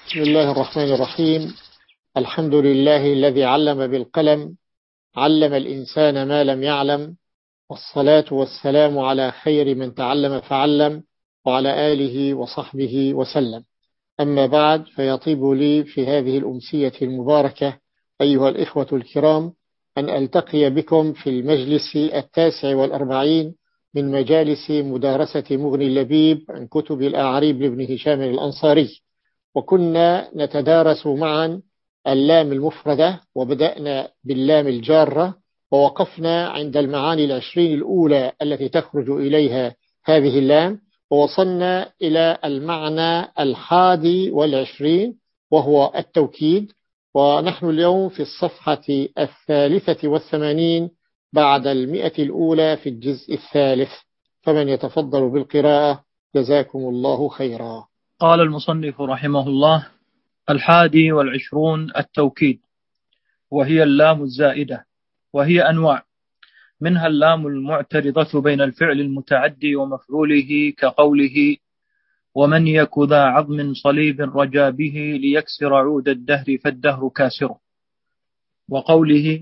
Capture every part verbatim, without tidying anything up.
بسم الله الرحمن الرحيم. الحمد لله الذي علم بالقلم، علم الإنسان ما لم يعلم، والصلاة والسلام على خير من تعلم فعلم، وعلى آله وصحبه وسلم. أما بعد، فيطيب لي في هذه الأمسية المباركة أيها الإخوة الكرام أن ألتقي بكم في المجلس التاسع والأربعين من مجالس مدارسة مغني اللبيب عن كتب الأعاريب لابن هشام الأنصاري. وكنا نتدارس معا اللام المفردة، وبدأنا باللام الجارة، ووقفنا عند المعاني العشرين الأولى التي تخرج إليها هذه اللام، ووصلنا إلى المعنى الحادي والعشرين وهو التوكيد. ونحن اليوم في الصفحة الثالثة والثمانين بعد المئة الأولى في الجزء الثالث، فمن يتفضل بالقراءة جزاكم الله خيرا. قال المصنف رحمه الله: الحادي والعشرون التوكيد، وهي اللام الزائدة، وهي أنواع، منها اللام المعترضة بين الفعل المتعدي ومفعوله كقوله: ومن يك ذا عظم صليب رجا به ليكسر عود الدهر فالدهر كاسره، وقوله: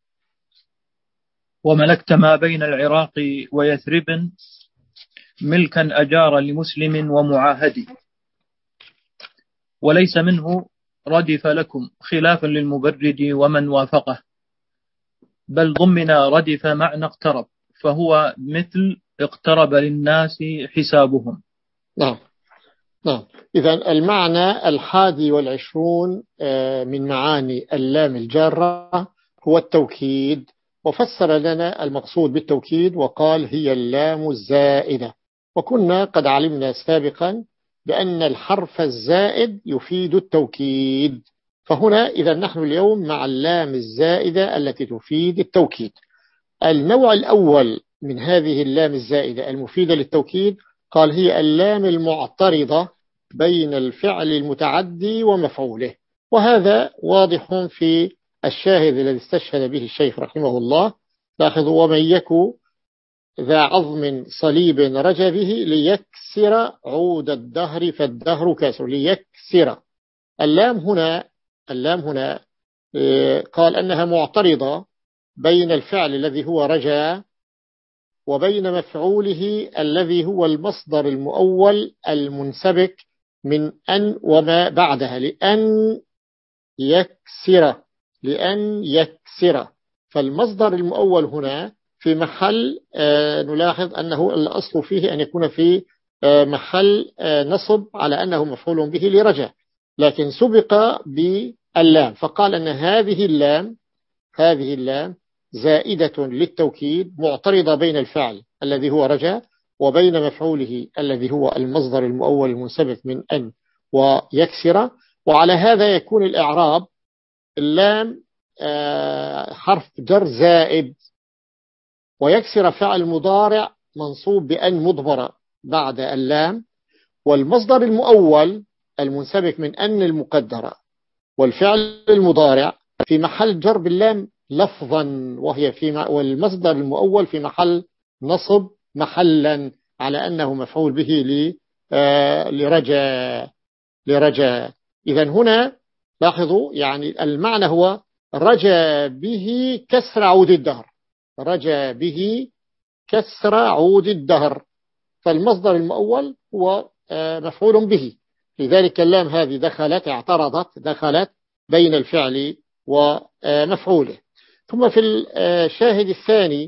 وملكت ما بين العراق ويثرب ملكا أجار لمسلم ومعاهد، وليس منه ردف لكم خلافا للمبرد ومن وافقه، بل ضمن ردف معنى اقترب، فهو مثل اقترب للناس حسابهم. نعم نعم إذن المعنى الحادي والعشرون من معاني اللام الجارة هو التوكيد، وفسر لنا المقصود بالتوكيد وقال: هي اللام الزائدة. وكنا قد علمنا سابقا بأن الحرف الزائد يفيد التوكيد، فهنا إذا نحن اليوم مع اللام الزائدة التي تفيد التوكيد. النوع الأول من هذه اللام الزائدة المفيدة للتوكيد قال: هي اللام المعترضة بين الفعل المتعدي ومفعوله، وهذا واضح في الشاهد الذي استشهد به الشيخ رحمه الله. لاحظوا: ومن يك ذا عظم صليب رجا به ليكسر عود الدهر فالدهر كاسر. ليكسر، اللام هنا اللام هنا قال أنها معترضة بين الفعل الذي هو رجا وبين مفعوله الذي هو المصدر المؤول المنسبك من أن وما بعدها، لأن يكسر لأن يكسر فالمصدر المؤول هنا في محل آه نلاحظ أنه الأصل فيه أن يكون في آه محل آه نصب على أنه مفعول به لرجع، لكن سبق باللام، فقال أن هذه اللام هذه اللام زائدة للتوكيد، معترضة بين الفعل الذي هو رجع وبين مفعوله الذي هو المصدر المؤول المنسبك من أن ويكسر. وعلى هذا يكون الإعراب: اللام حرف جر زائد، ويكسر فعل مضارع منصوب بأن مضمرة بعد اللام، والمصدر المؤول المنسبك من أن المقدرة، والفعل المضارع في محل جر باللام لفظا، وهي في والمصدر المؤول في محل نصب محلا على أنه مفعول به لرجاء لرجاء إذن هنا لاحظوا، يعني المعنى هو رجا به كسر عود الدهر رجا به كسر عود الدهر فالمصدر المؤول هو مفعول به، لذلك اللام هذه دخلت اعترضت دخلت بين الفعل ومفعوله. ثم في الشاهد الثاني: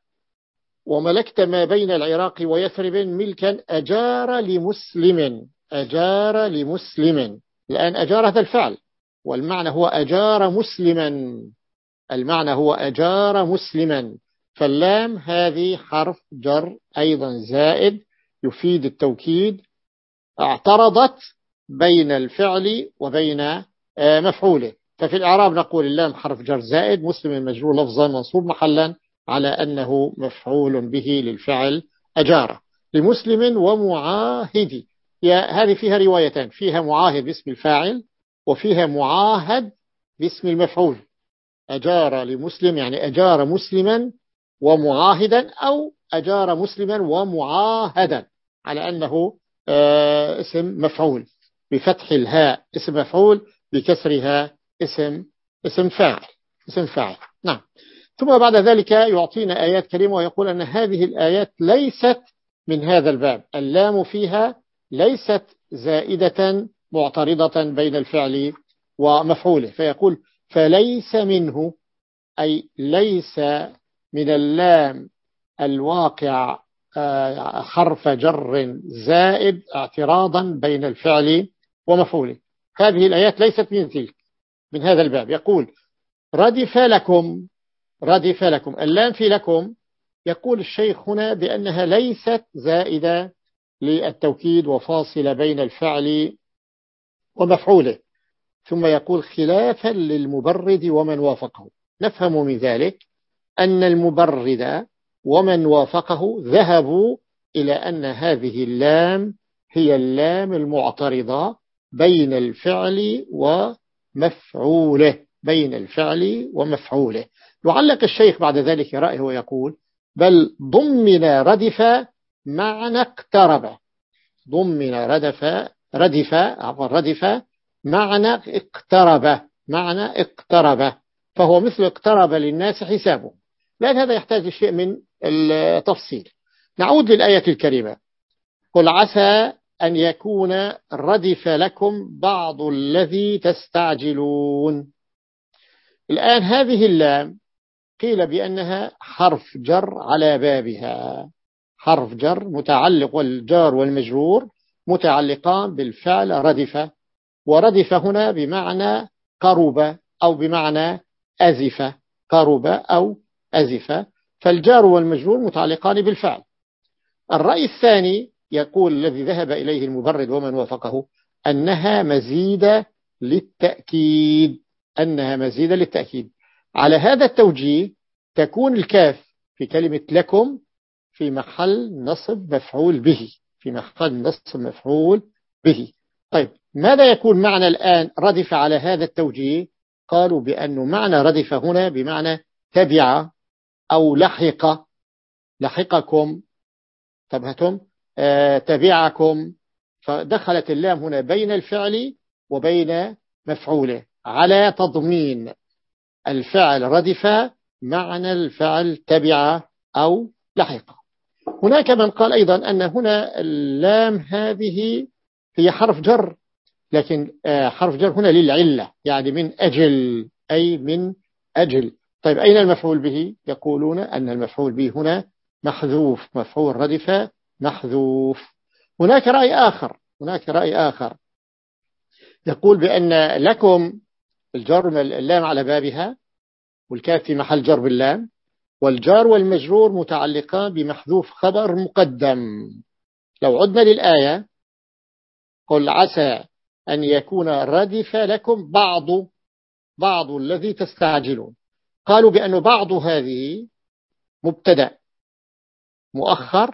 وملكت ما بين العراق ويثرب ملكا أجار لمسلم أجار لمسلم الآن أجار هذا الفعل، والمعنى هو أجار مسلما المعنى هو أجار مسلما فاللام هذه حرف جر أيضا زائد يفيد التوكيد، اعترضت بين الفعل وبين مفعوله. ففي الإعراب نقول: اللام حرف جر زائد، مسلم مجرور لفظا منصوب محلا على أنه مفعول به للفعل أجار. لمسلم ومعاهد، هذه فيها روايتان: فيها معاهد باسم الفاعل، وفيها معاهد باسم المفعول. أجار لمسلم يعني أجار مسلما ومعاهدا، أو أجار مسلما ومعاهدا على أنه اسم مفعول. بفتح الهاء اسم مفعول، بكسرها اسم اسم فاعل اسم فاعل. نعم. ثم بعد ذلك يعطينا آيات كريمة ويقول أن هذه الآيات ليست من هذا الباب، اللام فيها ليست زائدة معترضة بين الفعل ومفعوله، فيقول فليس منه، أي ليس من اللام الواقع حرف جر زائد اعتراضا بين الفعل ومفعوله. هذه الآيات ليست من تلك، من هذا الباب. يقول ردف لكم، ردف لكم، اللام في لكم، يقول الشيخ هنا بأنها ليست زائدة للتوكيد وفاصلة بين الفعل ومفعوله. ثم يقول خلافا للمبرد ومن وافقه. نفهم من ذلك أن المبرد ومن وافقه ذهبوا إلى أن هذه اللام هي اللام المعترضة بين الفعل ومفعوله، بين الفعل ومفعوله. يعلق الشيخ بعد ذلك رأيه ويقول بل ضمن ردف معنى اقترب، ضمن ردف ردف عفوا ردف معنى اقترب، معنى اقترب، فهو مثل اقترب للناس حسابه. لأن هذا يحتاج لشيء من التفصيل. نعود للآية الكريمة. قل عسى أن يكون ردف لكم بعض الذي تستعجلون. الآن هذه اللام قيل بأنها حرف جر على بابها، حرف جر متعلق، والجار والمجرور متعلقان بالفعل ردف، وردف هنا بمعنى قرب أو بمعنى أزف، قرب أو أزف، فالجار والمجرور متعلقان بالفعل. الرأي الثاني يقول الذي ذهب إليه المبرد ومن وافقه أنها مزيدة للتأكيد، أنها مزيدة للتأكيد. على هذا التوجيه تكون الكاف في كلمة لكم في محل نصب مفعول به، في محل نصب مفعول به. طيب ماذا يكون معنى الآن ردف على هذا التوجيه؟ قالوا بأنه معنى ردف هنا بمعنى تبع أو لحق، لحقكم، تبهتم آه تبعكم، فدخلت اللام هنا بين الفعل وبين مفعوله على تضمين الفعل ردف معنى الفعل تبع أو لحق. هناك من قال أيضا أن هنا اللام هذه هي حرف جر، لكن حرف جر هنا للعلة، يعني من أجل، أي من أجل. طيب أين المفعول به؟ يقولون أن المفعول به هنا محذوف، مفعول ردف محذوف. هناك رأي آخر، هناك رأي آخر يقول بأن لكم الجر اللام على بابها والكاف في محل جر باللام، والجار والمجرور متعلقان بمحذوف خبر مقدم. لو عدنا للآية قل عسى أن يكون ردف لكم بعض بعض الذي تستعجلون، قالوا بأن بعض هذه مبتدأ مؤخر،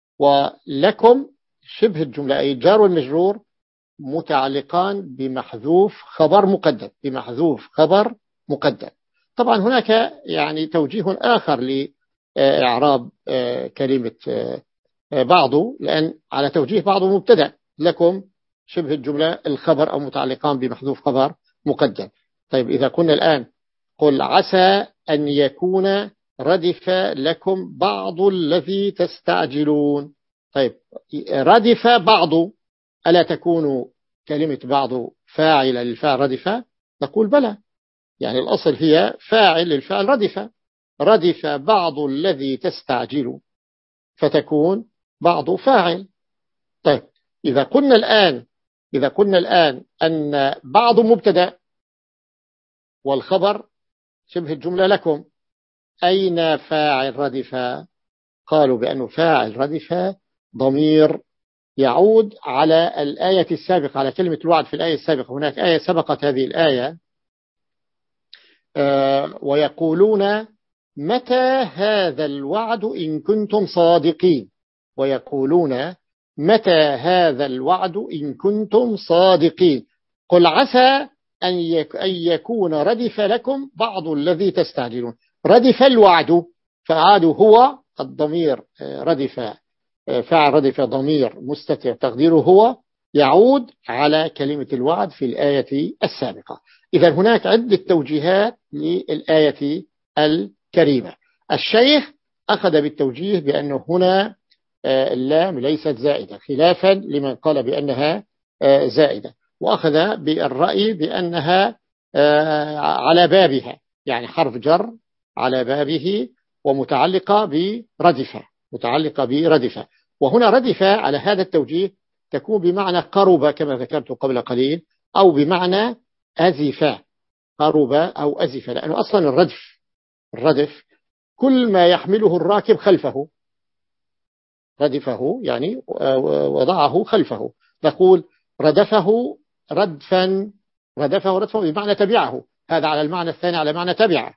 ولكم شبه الجملة أي الجار والمجرور متعلقان بمحذوف خبر مقدم، بمحذوف خبر مقدم. طبعا هناك يعني توجيه آخر لإعراب كلمة بعض، لأن على توجيه بعض مبتدأ، لكم شبه الجملة الخبر أو متعلقان بمحذوف خبر مقدم. طيب إذا كنا الآن قل عسى أن يكون ردف لكم بعض الذي تستعجلون، طيب ردف بعض، ألا تكون كلمة بعض فاعل للفعل ردف؟ نقول بلى، يعني الأصل هي فاعل للفعل ردف، ردف بعض الذي تستعجل، فتكون بعض فاعل. طيب إذا قلنا الآن إذا قلنا الآن أن بعض مبتدأ والخبر شبه الجملة لكم، أين فاعل ردف؟ قالوا بأنه فاعل ردف ضمير يعود على الآية السابقة، على كلمة الوعد في الآية السابقة. هناك آية سبقت هذه الآية آه ويقولون متى هذا الوعد إن كنتم صادقين، ويقولون متى هذا الوعد إن كنتم صادقين. قل عسى أن يكون ردف لكم بعض الذي تستعجلون. ردف الوعد، فعاد هو الضمير ردف، فعل ردف ضمير مستتر تقديره هو يعود على كلمة الوعد في الآية السابقة. إذا هناك عدة توجيهات للآية الكريمة. الشيخ أخذ بالتوجيه بأنه هنا اللام ليست زائدة، خلافا لمن قال بأنها زائدة، وأخذ بالرأي بأنها على بابها، يعني حرف جر على بابه ومتعلقة بردفة، متعلقة بردفة. وهنا ردفة على هذا التوجيه تكون بمعنى قرب كما ذكرت قبل قليل، أو بمعنى أزفة، قرب أو أزفة، لأنه أصلا الردف الردف كل ما يحمله الراكب خلفه، ردفه يعني وضعه خلفه. نقول ردفه ردفا، ردفه ردفا بمعنى تبعه، هذا على المعنى الثاني على معنى تبعه.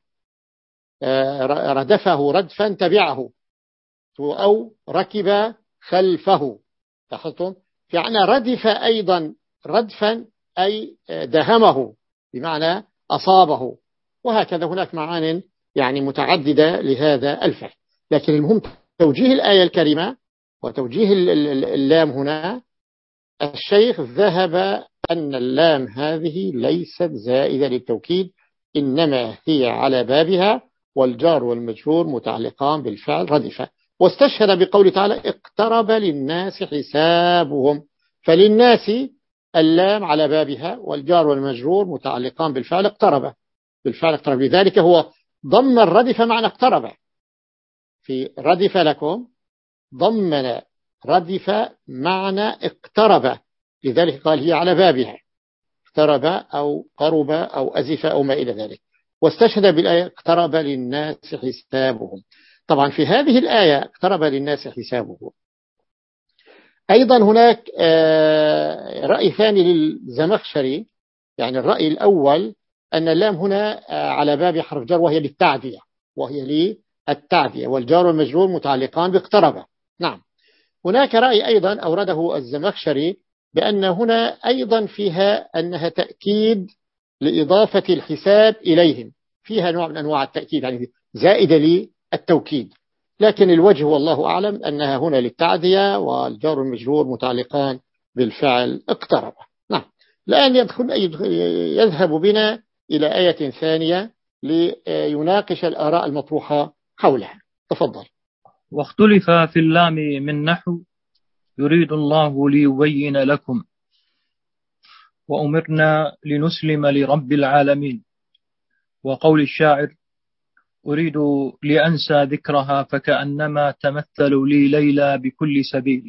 ردفه ردفا تبعه، أو ركب خلفه. لاحظتم؟ يعني ردف أيضا ردفا أي دهمه بمعنى أصابه، وهكذا هناك معان يعني متعددة لهذا الفعل. لكن المهم توجيه الآية الكريمة وتوجيه اللام هنا، الشيخ ذهب أن اللام هذه ليست زائدة للتوكيد، إنما هي على بابها، والجار والمجرور متعلقان بالفعل ردفة. واستشهد بقول تعالى اقترب للناس حسابهم، فللناس اللام على بابها، والجار والمجرور متعلقان بالفعل اقترب، بالفعل اقترب، لذلك هو ضمن الردف معنى اقترب. في ردف لكم ضمن ردف معنى اقترب، لذلك قال هي على بابها، اقترب أو قرب أو أزف أو ما إلى ذلك. واستشهد بالآية اقترب للناس حسابهم. طبعا في هذه الآية اقترب للناس حسابهم أيضا هناك رأي ثاني للزمخشري. يعني الرأي الأول أن اللام هنا على باب حرف جر وهي للتعدية، وهي للتعدية، والجار والمجرور متعلقان باقترب. نعم. هناك رأي أيضا أورده الزمخشري بأن هنا أيضا فيها أنها تأكيد لإضافة الحساب إليهم، فيها نوع من أنواع التأكيد، يعني زائدة للتوكيد. لكن الوجه والله أعلم أنها هنا للتعدية، والجار والمجرور متعلقان بالفعل اقترب. نعم. الآن يدخل يذهب بنا إلى آية ثانية ليناقش الآراء المطروحة حولها. تفضل. واختلف في اللام من نحو يريد الله ليبين لكم، وأمرنا لنسلم لرب العالمين، وقول الشاعر أريد لأنسى ذكرها فكأنما تمثل لي ليلى بكل سبيل.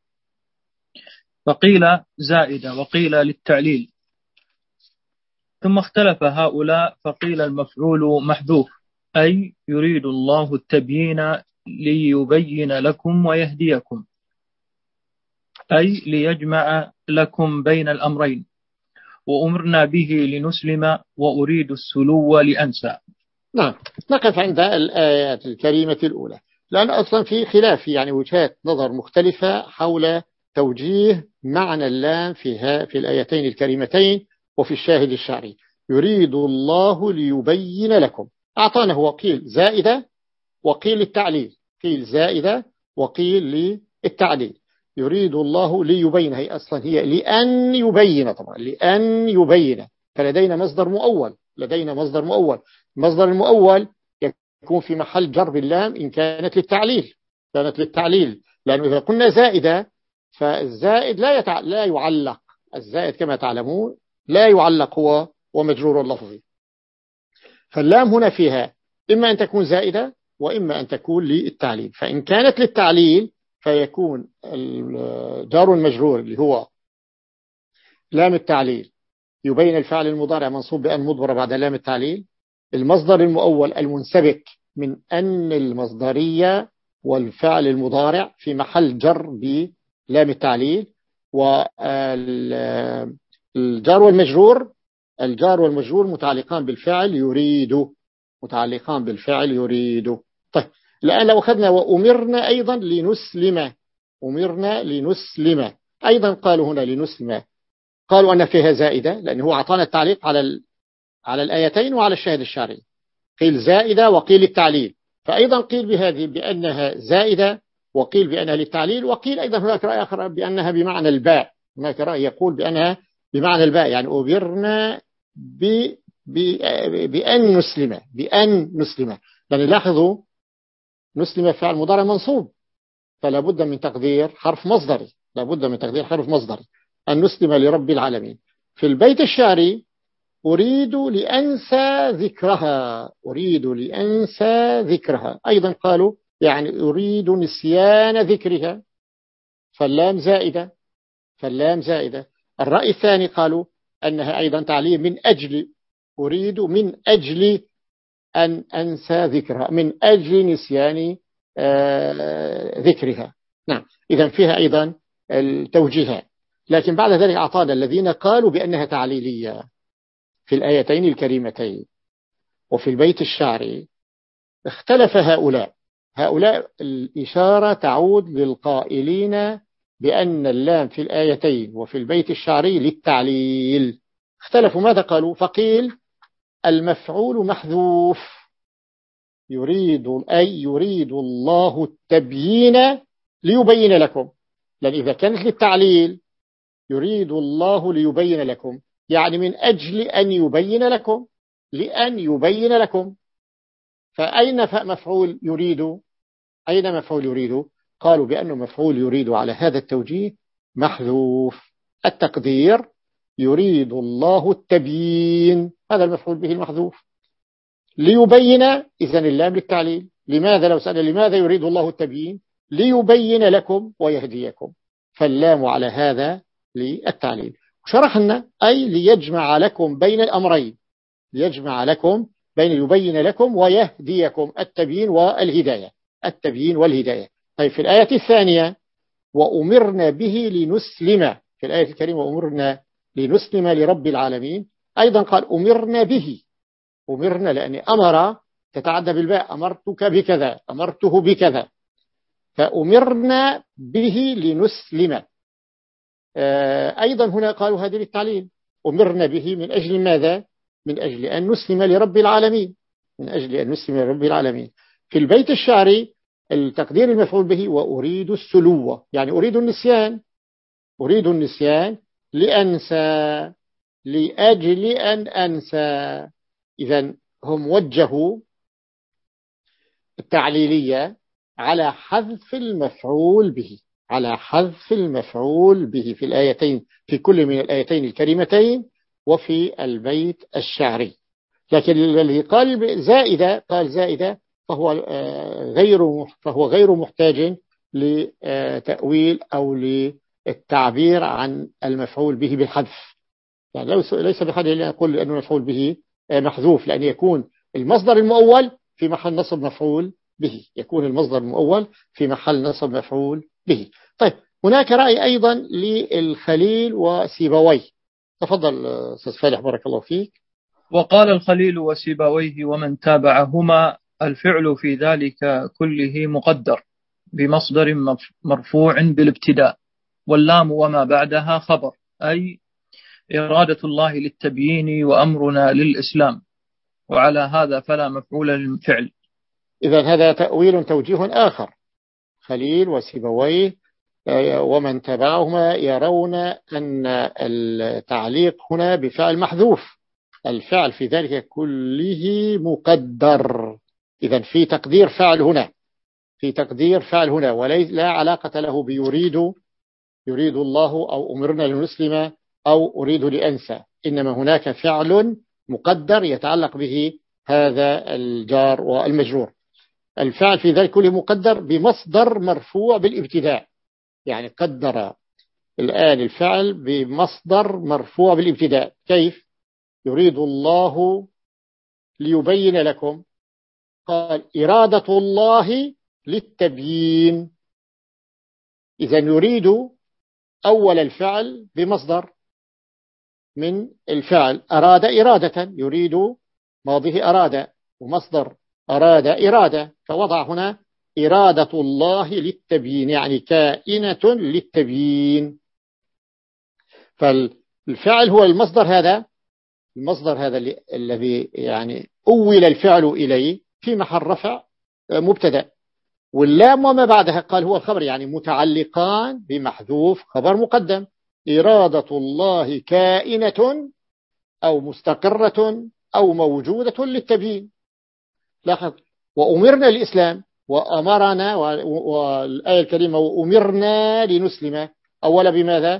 فقيل زائدة وقيل للتعليل، ثم اختلف هؤلاء فقيل المفعول محذوف، أي يريد الله التبيين ليبين لكم ويهديكم، أي ليجمع لكم بين الأمرين. وأمرنا به لنسلم وأريد السلو لأنسى. نعم. نقف عند الآيات الكريمة الأولى، لأن أصلا في خلاف، يعني وجهات نظر مختلفة حول توجيه معنى اللام في في الآيتين الكريمتين وفي الشاهد الشعري. يريد الله ليبين لكم، أعطانا هو قيل زائدة وقيل التعليل، قيل زائدة وقيل للتعليل. يريد الله ليبين، هي أصلا هي لأن يبين، طبعا لأن يبين، فلدينا مصدر مؤول، لدينا مصدر مؤول. المصدر المؤول يكون في محل جر باللام إن كانت للتعليل، كانت للتعليل، لأنه إذا قلنا زائدة فالزائد لا يتع... لا يعلق، الزائد كما تعلمون لا يعلق هو ومجرور اللفظي. فاللام هنا فيها إما أن تكون زائدة وإما أن تكون للتعليل. فإن كانت للتعليل فيكون الجار المجرور اللي هو لام التعليل يبين الفعل المضارع منصوب بأن مضمرة بعد لام التعليل. المصدر المؤول المنسبك من أن المصدرية والفعل المضارع في محل جر بلام التعليل. والجار والمجرور الجار والمجرور متعلقان بالفعل يريد، متعلقان بالفعل يريد. طيب الآن لو أخذنا وأمرنا أيضا لنسلم، أمرنا لنسلم أيضا قالوا هنا لنسلم، قالوا أن فيها زائدة لأنه هو أعطانا التعليق على على الآيتين وعلى الشاهد الشرعي، قيل زائدة وقيل التعليل. فأيضا قيل بهذه بأنها زائدة وقيل بأنها للتعليل، وقيل أيضا هناك رأي آخر بأنها بمعنى الباء، هناك رأي يقول بأنها بمعنى الباء، يعني أمرنا ب بأن نسلم، بأن نسلم. يعني لاحظوا نسلم فعل مضارع منصوب، فلا بد من تقدير حرف مصدري، لا بد من تقدير حرف مصدري، أن نسلم لرب العالمين. في البيت الشعري أريد لأنسى ذكرها، أريد لأنسى ذكرها، أيضا قالوا يعني أريد نسيان ذكرها، فاللام زائدة، فاللام زائدة. الرأي الثاني قالوا أنها أيضا تعليم من أجل، أريد من أجل أن أنسى ذكرها، من أجل نسيان آه ذكرها. نعم، إذا فيها أيضا التوجيهات. لكن بعد ذلك أعطانا الذين قالوا بأنها تعليلية في الآيتين الكريمتين وفي البيت الشعري. اختلف هؤلاء، هؤلاء الإشارة تعود للقائلين بأن اللام في الآيتين وفي البيت الشعري للتعليل. اختلفوا، ماذا قالوا؟ فقيل المفعول محذوف، يريد أي يريد الله التبيين ليبين لكم، لأن إذا كانت للتعليل يريد الله ليبين لكم، يعني من أجل أن يبين لكم، لأن يبين لكم. فأين مفعول يريد؟ أين مفعول يريد؟ قالوا بأنه مفعول يريد على هذا التوجيه محذوف، التقدير يريد الله التبيين، هذا المفعول به المحذوف. ليبين إذن اللام للتعليل. لماذا لو سأل لماذا يريد الله التبيين؟ ليبين لكم ويهديكم، فاللام على هذا للتعليل. شرحنا أي ليجمع لكم بين الأمرين، ليجمع لكم بين يبين لكم ويهديكم، التبيين والهداية، التبيين والهداية. طيب في الآية الثانية وأمرنا به لنسلم، في الآية الكريمة وأمرنا لنسلم لرب العالمين، أيضا قال أمرنا به، أمرنا لأن أمر تتعدى بالباء، أمرتك بكذا، أمرته بكذا، فأمرنا به لنسلم. أيضا هنا قالوا هذه للتعليل، أمرنا به من أجل ماذا؟ من أجل أن نسلم لرب العالمين، من أجل أن نسلم لرب العالمين. في البيت الشعري التقدير المفعول به وأريد السلوة، يعني أريد النسيان، أريد النسيان لأنسى، لأجل أن أنسى. إذن هم وجهوا التعليلية على حذف المفعول به، على حذف المفعول به في الآيتين، في كل من الآيتين الكريمتين وفي البيت الشعري. لكن الذي قال زائدة، قال زائدة فهو غير فهو غير محتاج لتأويل أو للتعبير عن المفعول به بالحذف، يعني ليس بحاجة أن يقول أنه المفعول به محذوف، لأن يكون المصدر المؤول في محل نصب مفعول به، يكون المصدر المؤول في محل نصب مفعول به. طيب هناك رأي أيضا للخليل وسيبويه، تفضل أستاذ فالح بارك الله فيك. وقال الخليل وسيبويه ومن تابعهما الفعل في ذلك كله مقدر بمصدر مرفوع بالابتداء، واللام وما بعدها خبر، أي إرادة الله للتبيين وأمرنا للإسلام، وعلى هذا فلا مفعول للفعل. إذن هذا تأويل توجيه آخر، خليل وسيبويه ومن تبعهما يرون أن التعليق هنا بفعل محذوف، الفعل في ذلك كله مقدر. إذن في تقدير فعل هنا، في تقدير فعل هنا، ولا علاقة له بيريد، يريد الله أو أمرنا لنسلم أو أريد لأنسى، إنما هناك فعل مقدر يتعلق به هذا الجار والمجرور. الفعل في ذلك كله مقدر بمصدر مرفوع بالابتداء، يعني قدر الآن الفعل بمصدر مرفوع بالابتداء. كيف؟ يريد الله ليبين لكم، قال إرادة الله للتبيين، إذا يريد أول الفعل بمصدر من الفعل، أراد إرادة، يريد ماضيه أراد ومصدر أراد إرادة، فوضع هنا إرادة الله للتبيين، يعني كائنة للتبيين. فالفعل هو المصدر، هذا المصدر هذا الذي يعني أول الفعل إليه في محل رفع مبتدأ، واللام وما بعدها قال هو الخبر، يعني متعلقان بمحذوف خبر مقدم، إرادة الله كائنة أو مستقرة أو موجودة للتبيين. لاحظ، وأمرنا الإسلام، وأمرنا، والآية الكريمة وأمرنا لنسلم، أولا بماذا؟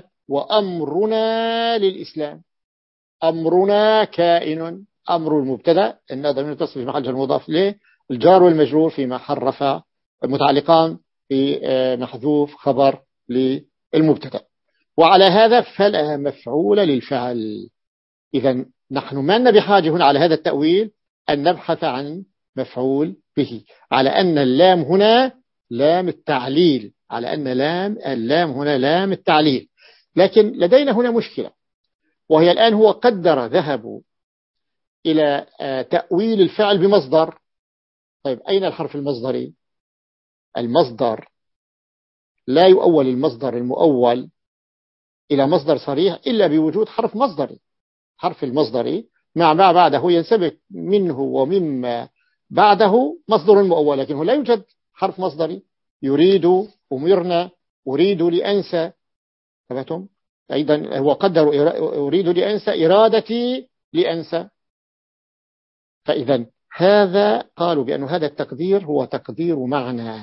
وأمرنا للإسلام. أمرنا كائن، أمر المبتدأ، إن ضمير يتصل في محل المضاف له، الجار والمجرور في محل رفع، متعلقان في محذوف خبر للمبتدأ. وعلى هذا فلا مفعول للفعل. إذا نحن ما لنا بحاجة هنا على هذا التأويل أن نبحث عن مفعول به، على أن اللام هنا لام التعليل، على أن لام اللام هنا لام التعليل. لكن لدينا هنا مشكلة، وهي الآن هو قدر ذهبوا إلى تأويل الفعل بمصدر. طيب أين الحرف المصدري؟ المصدر لا يؤول المصدر المؤول إلى مصدر صريح إلا بوجود حرف مصدري. حرف المصدري مع ما بعده ينسبك منه ومما بعده مصدر مؤول، لكنه لا يوجد حرف مصدري. يريد، أمرنا، أريد لأنسى. تبعتم؟ أيضا هو قدر أريد لأنسى، إرادتي لأنسى. فإذا هذا قالوا بأن هذا التقدير هو تقدير معنى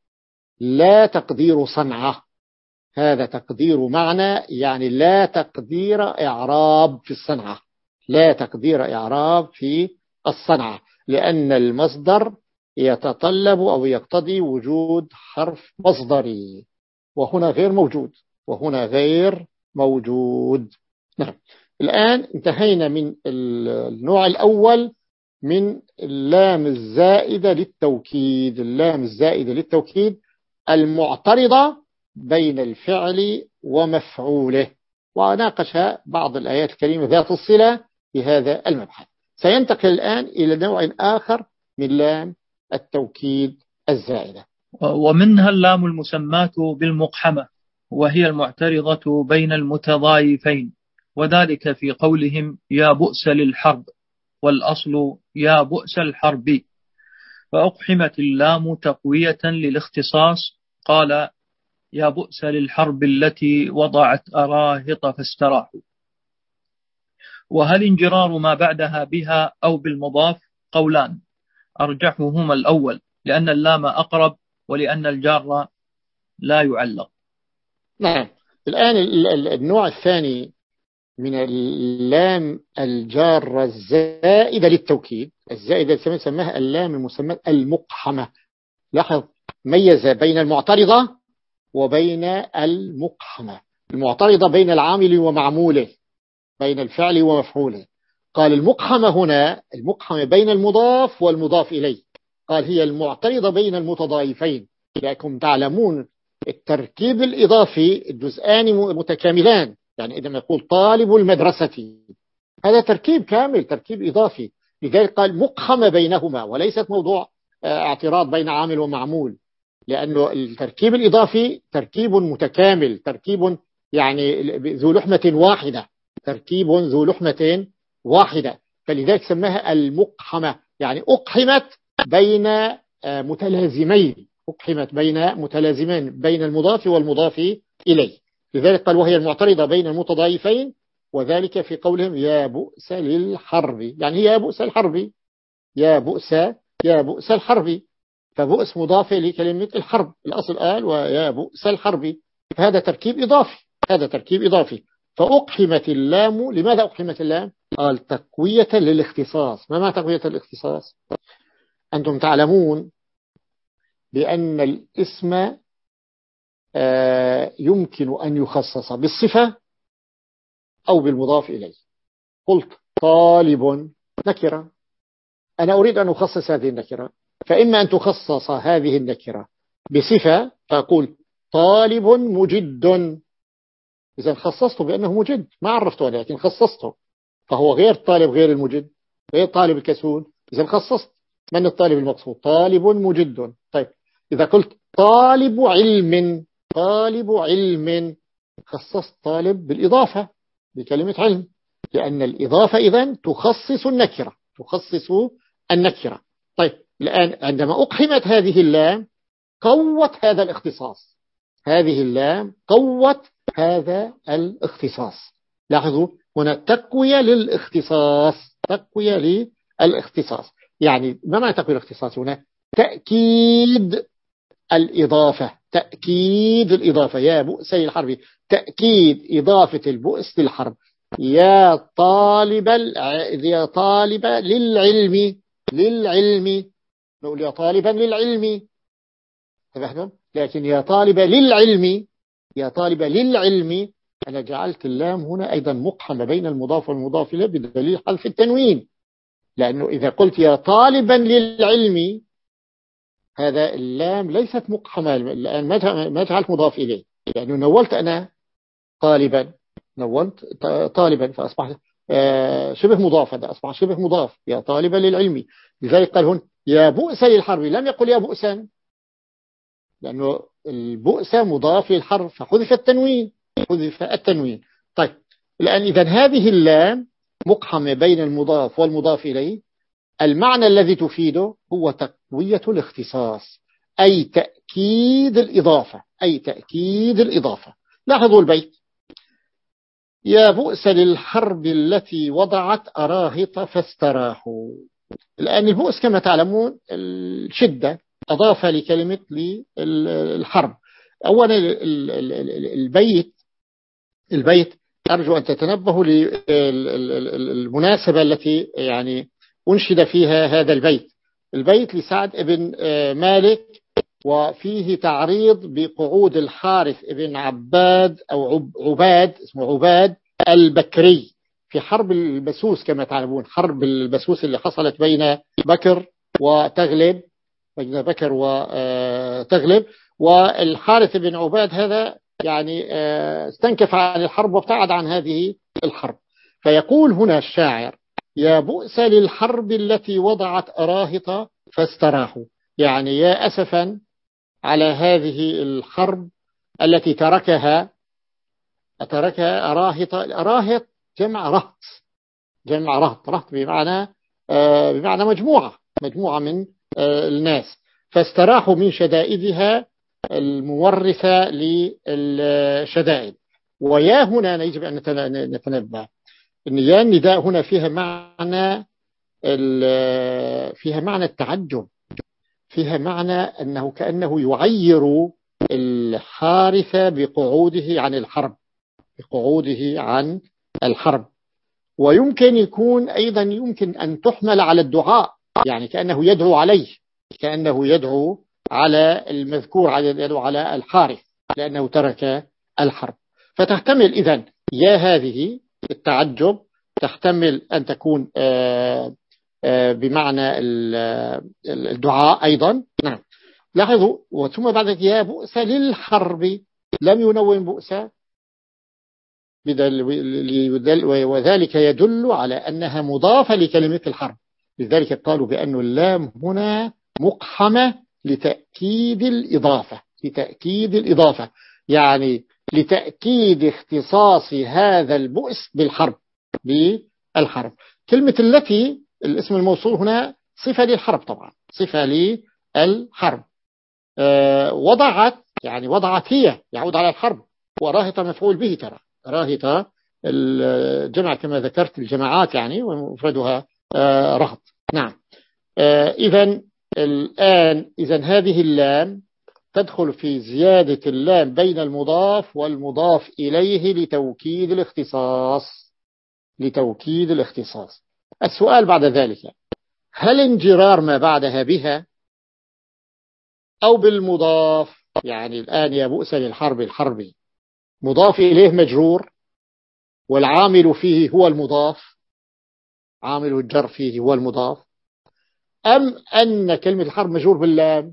لا تقدير صنعة. هذا تقدير معنى، يعني لا تقدير إعراب في الصنعة، لا تقدير إعراب في الصنعة، لأن المصدر يتطلب أو يقتضي وجود حرف مصدري، وهنا غير موجود، وهنا غير موجود. نعم. الآن انتهينا من النوع الأول من اللام الزائدة للتوكيد. اللام الزائدة للتوكيد المعترضة بين الفعل ومفعوله، وناقش بعض الآيات الكريمة ذات الصلة بهذا المبحث. سينتقل الآن إلى نوع آخر من لام التوكيد الزائدة، ومنها اللام المسماة بالمقحمة، وهي المعترضة بين المتضايفين، وذلك في قولهم يا بؤس للحرب، والأصل يا بؤس الحرب، فأقحمت اللام تقوية للاختصاص، قال يا بؤس للحرب التي وضعت أراهط فاستراحوا. وهل انجرار ما بعدها بها أو بالمضاف؟ قولان، أرجحهما الأول لأن اللام أقرب، ولأن الجار لا يعلق. نعم. الآن النوع الثاني من اللام الجارة الزائدة للتوكيد، الزائدة سماها اللام المسمى المقحمة. لاحظ، ميز بين المعترضة وبين المقحمة. المعترضة بين العامل ومعموله، بين الفعل ومفعوله. قال المقحمة هنا المقحمة بين المضاف والمضاف إليه. قال هي المعترضة بين المتضايفين، لأنكم تعلمون التركيب الإضافي الجزئان متكاملان. يعني إذا ما يقول طالب المدرسة، هذا تركيب كامل، تركيب إضافي. لذلك قال مقحمة بينهما، وليست موضوع اعتراض بين عامل ومعمول، لأنه التركيب الإضافي تركيب متكامل، تركيب يعني ذو لحمة واحدة، تركيب ذو لحمة واحدة. فلذلك سماها المقحمة، يعني أقحمت بين متلازمين، أقحمت بين متلازمين بين المضاف والمضاف إليه. لذلك قال وهي المعترضة بين المتضايفين، وذلك في قولهم يا بؤس للحرب، يعني هي يا بؤس الحرب، يا بؤس يا بؤس الحرب. فبؤس مضاف لكلمة الحرب، الأصل قال ويا بؤس الحرب. هذا تركيب إضافي، هذا تركيب إضافي. فأقحمت اللام. لماذا أقحمت اللام؟ قال تقوية للاختصاص. ما معنى تقوية الاختصاص؟ أنتم تعلمون بأن الاسم يمكن أن يخصص بالصفة أو بالمضاف إليه. قلت طالب نكرة، أنا أريد أن أخصص هذه النكرة، فإما أن تخصص هذه النكرة بصفة فأقول طالب مجد، إذا خصصته بأنه مجد، ما عرفته لكن خصصته، فهو غير طالب غير المجد، غير طالب الكسول، إذا خصصت من الطالب المقصود؟ طالب مجد. طيب إذا قلت طالب علم، طالب علم، خصصت طالب بالإضافة بكلمة علم، لأن الإضافة إذن تخصص النكرة، تخصص النكرة. طيب الآن عندما أقحمت هذه اللام قوت هذا الاختصاص، هذه اللام قوت هذا الاختصاص. لاحظوا هنا تقوية للاختصاص، تقوية للاختصاص. يعني ما معنى تقوية الاختصاص هنا؟ تأكيد الإضافة، تأكيد الإضافة. يا بؤسي الحرب، تأكيد إضافة البؤس للحرب. يا طالب يا طالب للعلم، للعلم نقول يا طالبا للعلم، تفهمون؟ لكن يا طالب للعلم، يا طالب للعلم، أنا جعلت اللام هنا أيضا مقحمة بين المضاف والمضاف إليه بدليل حذف التنوين. لأنه إذا قلت يا طالبا للعلم، هذا اللام ليست مقحمة الآن، ما جعلت مضاف إليه، لأنه نولت أنا طالبا، نولت طالبا فأصبح شبه مضاف، هذا أصبح شبه مضاف، يا طالبا للعلم. لذلك قال هنا يا بؤس للحرب، لم يقل يا بؤسا، لأنه البؤس مضاف للحرب فحذف التنوين، حذف التنوين. طيب الآن إذن هذه اللام مقحمة بين المضاف والمضاف إليه، المعنى الذي تفيده هو تقوية الاختصاص، أي تأكيد الإضافة، أي تأكيد الإضافة. لاحظوا البيت: يا بؤس للحرب التي وضعت أراهط فاستراحوا. الآن البؤس كما تعلمون الشدة، أضاف لكلمة للحرب. أولا البيت البيت أرجو أن تتنبهوا للمناسبة التي يعني أنشد فيها هذا البيت. البيت لسعد ابن مالك، وفيه تعريض بقعود الحارث ابن عباد أو عباد، اسمه عباد البكري، في حرب البسوس. كما تعلمون حرب البسوس اللي حصلت بين بكر وتغلب، بين بكر وتغلب، والحارث بن عباد هذا يعني استنكف عن الحرب وابتعد عن هذه الحرب. فيقول هنا الشاعر: يا بؤس للحرب التي وضعت أراهط فاستراحوا، يعني يا أسفا على هذه الحرب التي تركها تركها أراهط. أراهط جمع رهط، جمع رهط، رهط بمعنى بمعنى مجموعة، مجموعة من الناس، فاستراحوا من شدائدها المورثة للشدائد. ويا هنا يجب أن نتنبه أن يا النداء هنا فيها معنى فيها معنى التعجب، فيها معنى أنه كأنه يعير الحارث بقعوده عن الحرب، بقعوده عن الحرب. ويمكن يكون أيضا يمكن أن تحمل على الدعاء، يعني كأنه يدعو عليه، كأنه يدعو على المذكور، يدعو على الحارث لأنه ترك الحرب. فتحتمل إذن يا هذه التعجب، تحتمل أن تكون بمعنى الدعاء أيضا. نعم لاحظوا: وثم بعد ذلك يا بؤس للحرب، لم ينون بؤس، وذلك يدل على أنها مضافة لكلمة الحرب. لذلك قالوا بأن اللام هنا مقحمة لتأكيد الإضافة، لتأكيد الإضافة، يعني لتأكيد اختصاص هذا البؤس بالحرب، بالحرب. كلمة التي الاسم الموصول هنا صفة للحرب، طبعا صفة للحرب. أه وضعت، يعني وضعت هي يعود على الحرب، وراهط مفعول به، ترى راهط الجمع كما ذكرت الجماعات يعني، ومفردها أه رهط. نعم. أه إذن الآن إذن هذه اللام تدخل في زيادة اللام بين المضاف والمضاف إليه لتوكيد الاختصاص، لتوكيد الاختصاص. السؤال بعد ذلك: هل انجرار ما بعدها بها أو بالمضاف؟ يعني الآن يا بؤس للحرب، الحربي مضاف إليه مجرور، والعامل فيه هو المضاف، عامل الجر فيه هو المضاف، أم أن كلمة الحرب مجرور باللام؟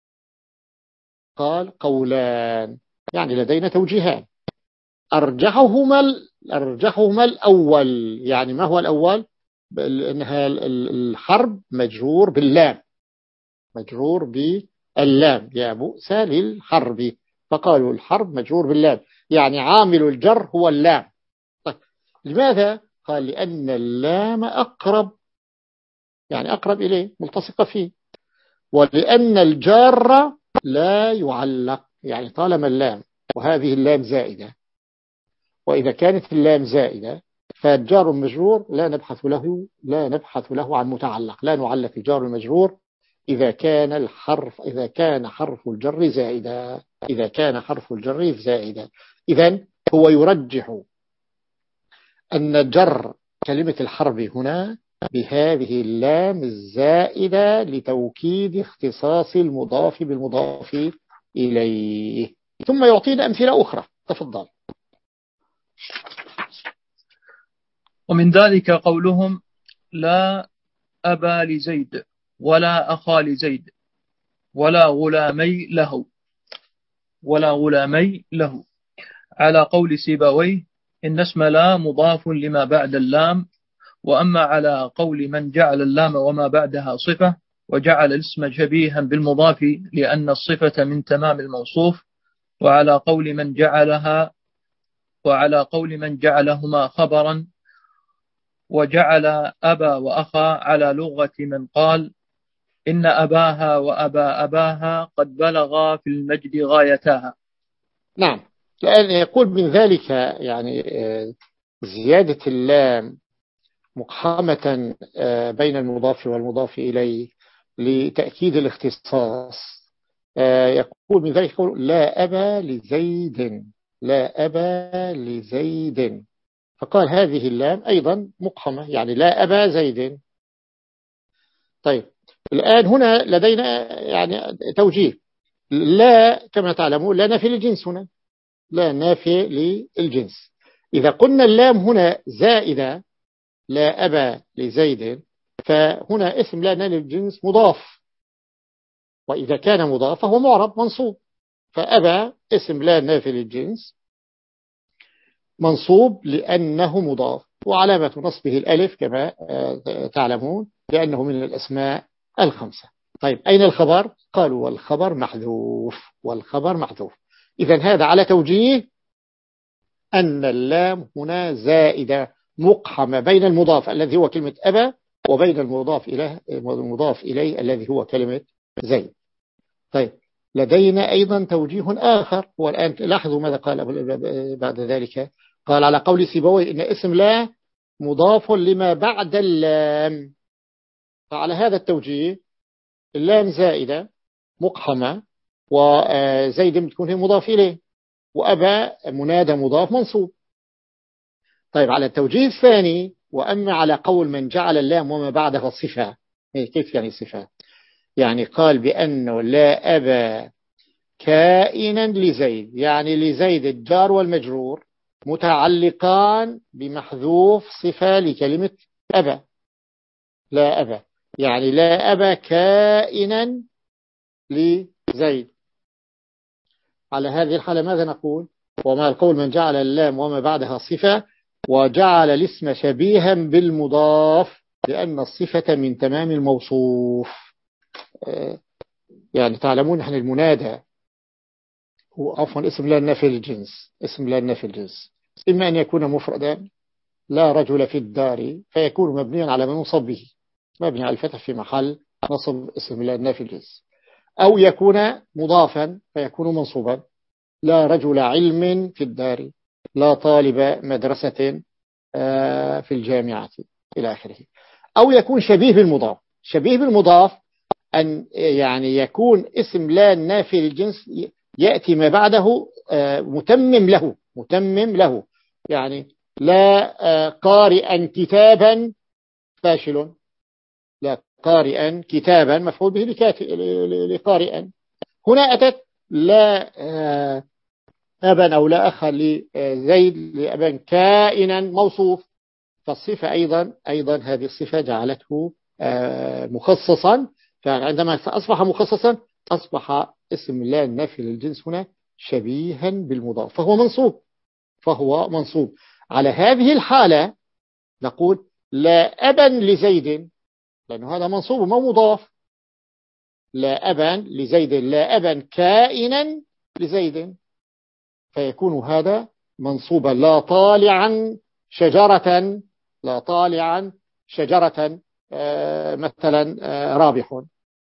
قال قولان، يعني لدينا توجيهان. أرجحهما أرجحهما الأول. يعني ما هو الأول؟ أنها الحرب مجرور باللام، مجرور باللام، يا بؤس للحرب، فقالوا الحرب مجرور باللام، يعني عامل الجر هو اللام. طيب لماذا؟ قال لأن اللام أقرب، يعني أقرب إليه، ملتصقة فيه، ولأن الجار لا يعلق، يعني طالما اللام وهذه اللام زائدة، وإذا كانت اللام زائدة فالجار المجرور لا نبحث له لا نبحث له عن متعلق، لا نعلق الجار المجرور إذا كان الحرف إذا كان حرف الجر زائدا إذا كان حرف الجر زائدا. إذن هو يرجح أن جر كلمة الحرب هنا بهذه اللام الزائدة لتوكيد اختصاص المضاف بالمضاف إليه. ثم يعطينا أمثلة أخرى. تفضل. ومن ذلك قولهم لا أبا لزيد ولا أخا لزيد ولا غلامي له ولا غلامي له على قول سيبويه إن اسم لا مضاف لما بعد اللام. وأما على قول من جعل اللام وما بعدها صفة وجعل الاسم شبيها بالمضاف لأن الصفة من تمام الموصوف. وعلى قول من جعلها وعلى قول من جعلهما خبرا وجعل أبا وأخا على لغة من قال إن أباها وأبا أباها قد بلغا في المجد غايتها. نعم، لأن يقول من ذلك يعني زيادة اللام مقحمة بين المضاف والمضاف إليه لتأكيد الاختصاص. يقول من ذلك يقول لا أبا لزيد لا أبا لزيد، فقال هذه اللام أيضا مقحمة، يعني لا أبا زيد. طيب الآن هنا لدينا يعني توجيه. لا كما تعلمون لا نافي للجنس، هنا لا نافي للجنس. إذا قلنا اللام هنا زائدة لا أبا لزيد فهنا اسم لا نافي للجنس مضاف، وإذا كان مضاف فهو معرب منصوب. فأبا اسم لا نافي للجنس منصوب لأنه مضاف، وعلامة نصبه الألف كما تعلمون لأنه من الأسماء الخمسة. طيب أين الخبر؟ قالوا والخبر محذوف والخبر محذوف. إذن هذا على توجيه أن اللام هنا زائدة مقحمة بين المضاف الذي هو كلمة أبا وبين المضاف إليه المضاف إليه الذي هو كلمة زيد. طيب لدينا أيضا توجيه آخر، والآن لاحظوا ماذا قال بعد ذلك. قال على قول سيبويه إن اسم لا مضاف لما بعد اللام. فعلى هذا التوجيه اللام زائدة مقحمة وزيد بتكون هي مضاف إليه وأبا منادى مضاف منصوب. طيب على التوجيه الثاني وأما على قول من جعل اللام وما بعدها صفة. كيف يعني صفة؟ يعني قال بأنه لا أبا كائنا لزيد، يعني لزيد الجار والمجرور متعلقان بمحذوف صفة لكلمة أبا. لا أبا يعني لا أبا كائنا لزيد. على هذه الحالة ماذا نقول؟ وما القول من جعل اللام وما بعدها صفة وجعل الاسم شبيها بالمضاف لأن الصفة من تمام الموصوف. يعني تعلمون نحن المنادى هو عفوا اسم لا نافي الجنس اسم لا نافي الجنس إما أن يكون مفردا لا رجل في الدار فيكون مبنيا على منصب به مبني على الفتح في محل نصب اسم لا نافي الجنس، أو يكون مضافا فيكون منصوبا لا رجل علم في الدار لا طالب مدرسة في الجامعة إلى آخره. أو يكون شبيه بالمضاف. شبيه بالمضاف أن يعني يكون اسم لا نافي للجنس يأتي ما بعده متمم له متمم له يعني لا قارئا كتابا فاشل، لا قارئا كتابا مفعول به لقارئا. هنا أتت لا أبا أو لا أخا لزيد لأبا كائنا موصوف، فالصفة أيضا أيضا هذه الصفة جعلته مخصصا. فعندما أصبح مخصصا أصبح اسم لا النافي للجنس هنا شبيها بالمضاف فهو منصوب فهو منصوب. على هذه الحالة نقول لا أبا لزيد لأنه هذا منصوب ما مضاف. لا أبا لزيد لا أبا كائنا لزيد فيكون هذا منصوبا لا طالعا شجرة لا طالعا شجرة مثلا رابح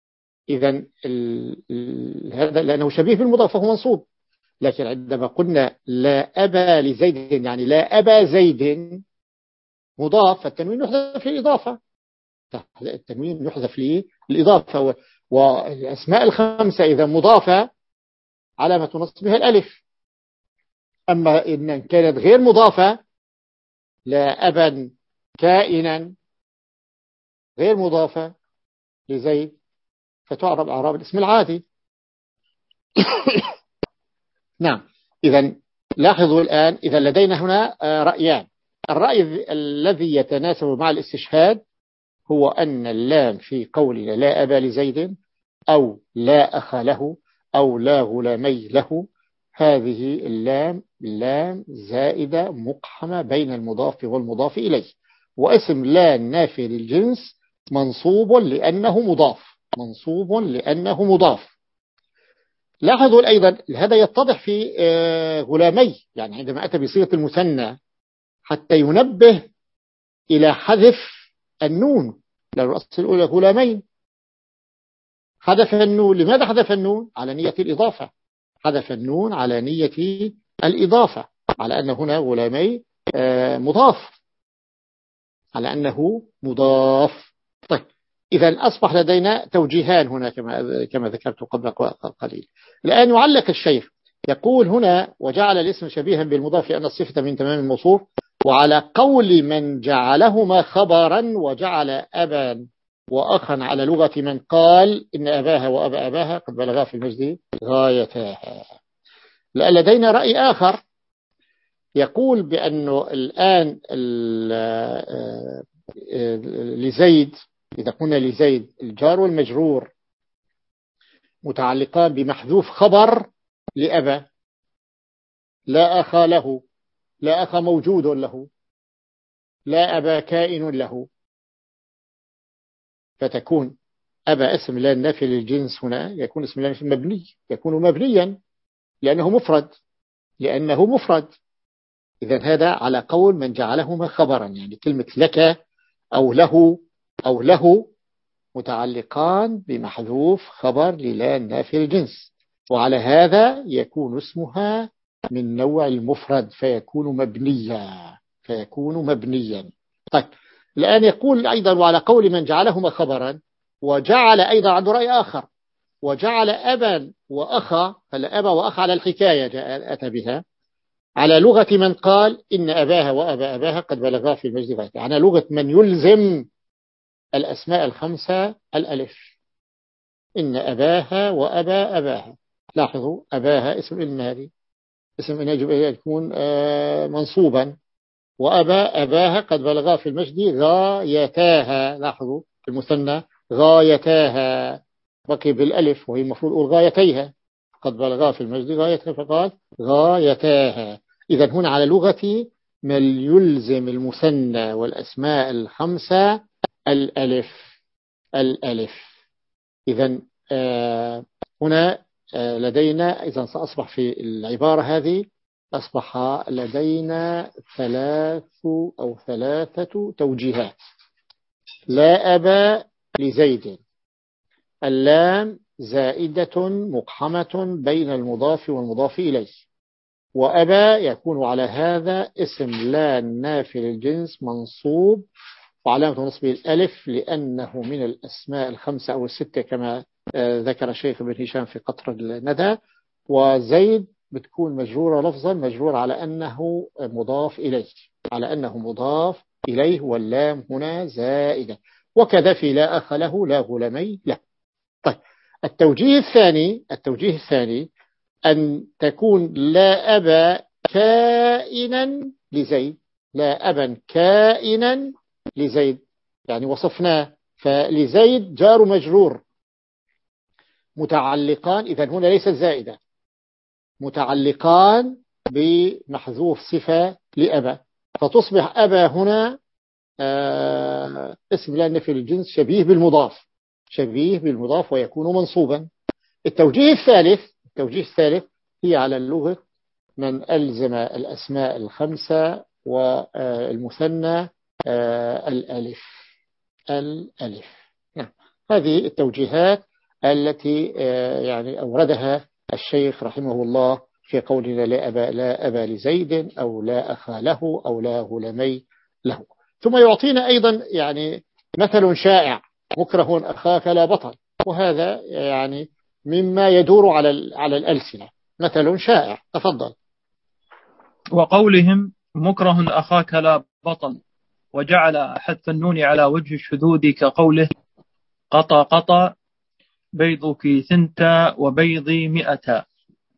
إذا هذا لأنه شبيه بالمضاف فهو منصوب. لكن عندما قلنا لا أبا لزيد يعني لا أبا زيد مضاف، فالتنوين يحذف للإضافة، التنوين يحذف للإضافة. والأسماء الخمسة إذا مضافة علامة نصبها الألف. أما إن كانت غير مضافة لا أبا كائنا غير مضافة لزيد فتعرب أعراب الاسم العادي. نعم. إذا لاحظوا الآن، إذا لدينا هنا رأيان. الرأي الذي يتناسب مع الاستشهاد هو أن اللام في قولنا لا أبا لزيد أو لا أخ له أو لا غلامي له، هذه اللام لام زائدة مقحمة بين المضاف والمضاف إليه، واسم لا نافي للجنس منصوب لأنه مضاف، منصوب لأنه مضاف. لاحظوا أيضا هذا يتضح في غلامي، يعني عندما أتى بصيغة المثنى حتى ينبه إلى حذف النون، لأن الأصل الأولى غلامين، حذف النون. لماذا حذف النون؟ على نية الإضافة، حذف النون على نية الإضافة، على أن هنا غلامي مضاف، على أنه مضاف. طيب إذا أصبح لدينا توجيهان هنا كما كما ذكرت قبل قليل. الآن يعلق الشيخ يقول هنا وجعل الاسم شبيها بالمضاف لأن الصفة من تمام الموصوف، وعلى قول من جعلهما خبرا وجعل أبا وأخا على لغة من قال إن أباها وأبا أباها قد بلغا في المجد غايتاها. لدينا رأي آخر يقول بأنه الآن لزيد، إذا قلنا لزيد الجار والمجرور متعلقان بمحذوف خبر لأبا، لا أخ له، لا أخ موجود له، لا أبا كائن له، فتكون أبا اسم لا نافي للجنس هنا يكون اسم لا نافي مبني، يكون مبنيا لأنه مفرد، لأنه مفرد. إذن هذا على قول من جعلهما خبرا، يعني كلمة لك أو له أو له متعلقان بمحذوف خبر للا نافي الجنس، وعلى هذا يكون اسمها من نوع المفرد فيكون مبنيا، فيكون مبنيا. طيب الآن يقول أيضا وعلى قول من جعلهما خبرا، وجعل أيضا عنده رأي آخر وجعل أبا وأخا، فلا أبا وأخا على الحكاية جاء أتى بها على لغة من قال إن أباها وأبا أباها قد بلغا في المجد غاية، على لغة من يلزم الأسماء الخمسة الألف، إن أباها وأبا أباها. لاحظوا أباها اسم إن، هذه اسم إن يجب أن يكون منصوبا، وأبا أباها قد بلغا في المجد غايتاها. لاحظوا المثنى غايتاها بقي بالألف وهي المفروض أقول غايتيها، قد بلغا في المجد غايتها فقال غايتاها. إذن هنا على لغة من يلزم المثنى والأسماء الخمسة الألف، الألف. إذن آه هنا آه لدينا إذن سأصبح في العبارة هذه أصبح لدينا ثلاث أو ثلاثة توجيهات. لا أبا لزيد، اللام زائدة مقحمة بين المضاف والمضاف إليه، وأبا يكون على هذا اسم لا نافي للجنس منصوب وعلامة نصبه الألف لأنه من الأسماء الخمسة أو الستة كما ذكر الشيخ ابن هشام في قطر الندى. وزيد بتكون مجرورة لفظا، مجرور على أنه مضاف إليه، على أنه مضاف إليه، واللام هنا زائدة. وكذا في لا أخ له لا غلامي له. طيب التوجيه الثاني، التوجيه الثاني أن تكون لا أبا كائنا لزيد، لا أبا كائنا لزيد، يعني وصفناه، فلزيد جار مجرور متعلقان، إذن هنا ليست زائدة، متعلقان بمحذوف صفة لأبا، فتصبح أبا هنا آه اسم لا نفي الجنس شبيه بالمضاف، شبيه بالمضاف ويكون منصوبا. التوجيه الثالث، التوجيه الثالث هي على اللغة من ألزم الأسماء الخمسة والمثنى الألف، الألف. نعم. هذه التوجيهات التي يعني أوردها الشيخ رحمه الله في قولنا لا أبا, لا أبا لزيد أو لا أخا له أو لا غلامي له. ثم يعطينا أيضا يعني مثل شائع: مكره أخاك لا بطل، وهذا يعني مما يدور على على الألسنة، مثل شائع. تفضل. وقولهم مكره أخاك لا بطل، وجعل حذف النون على وجه الشذوذ كقوله قطى قطى بيضك ثنتا وبيضي مئتا.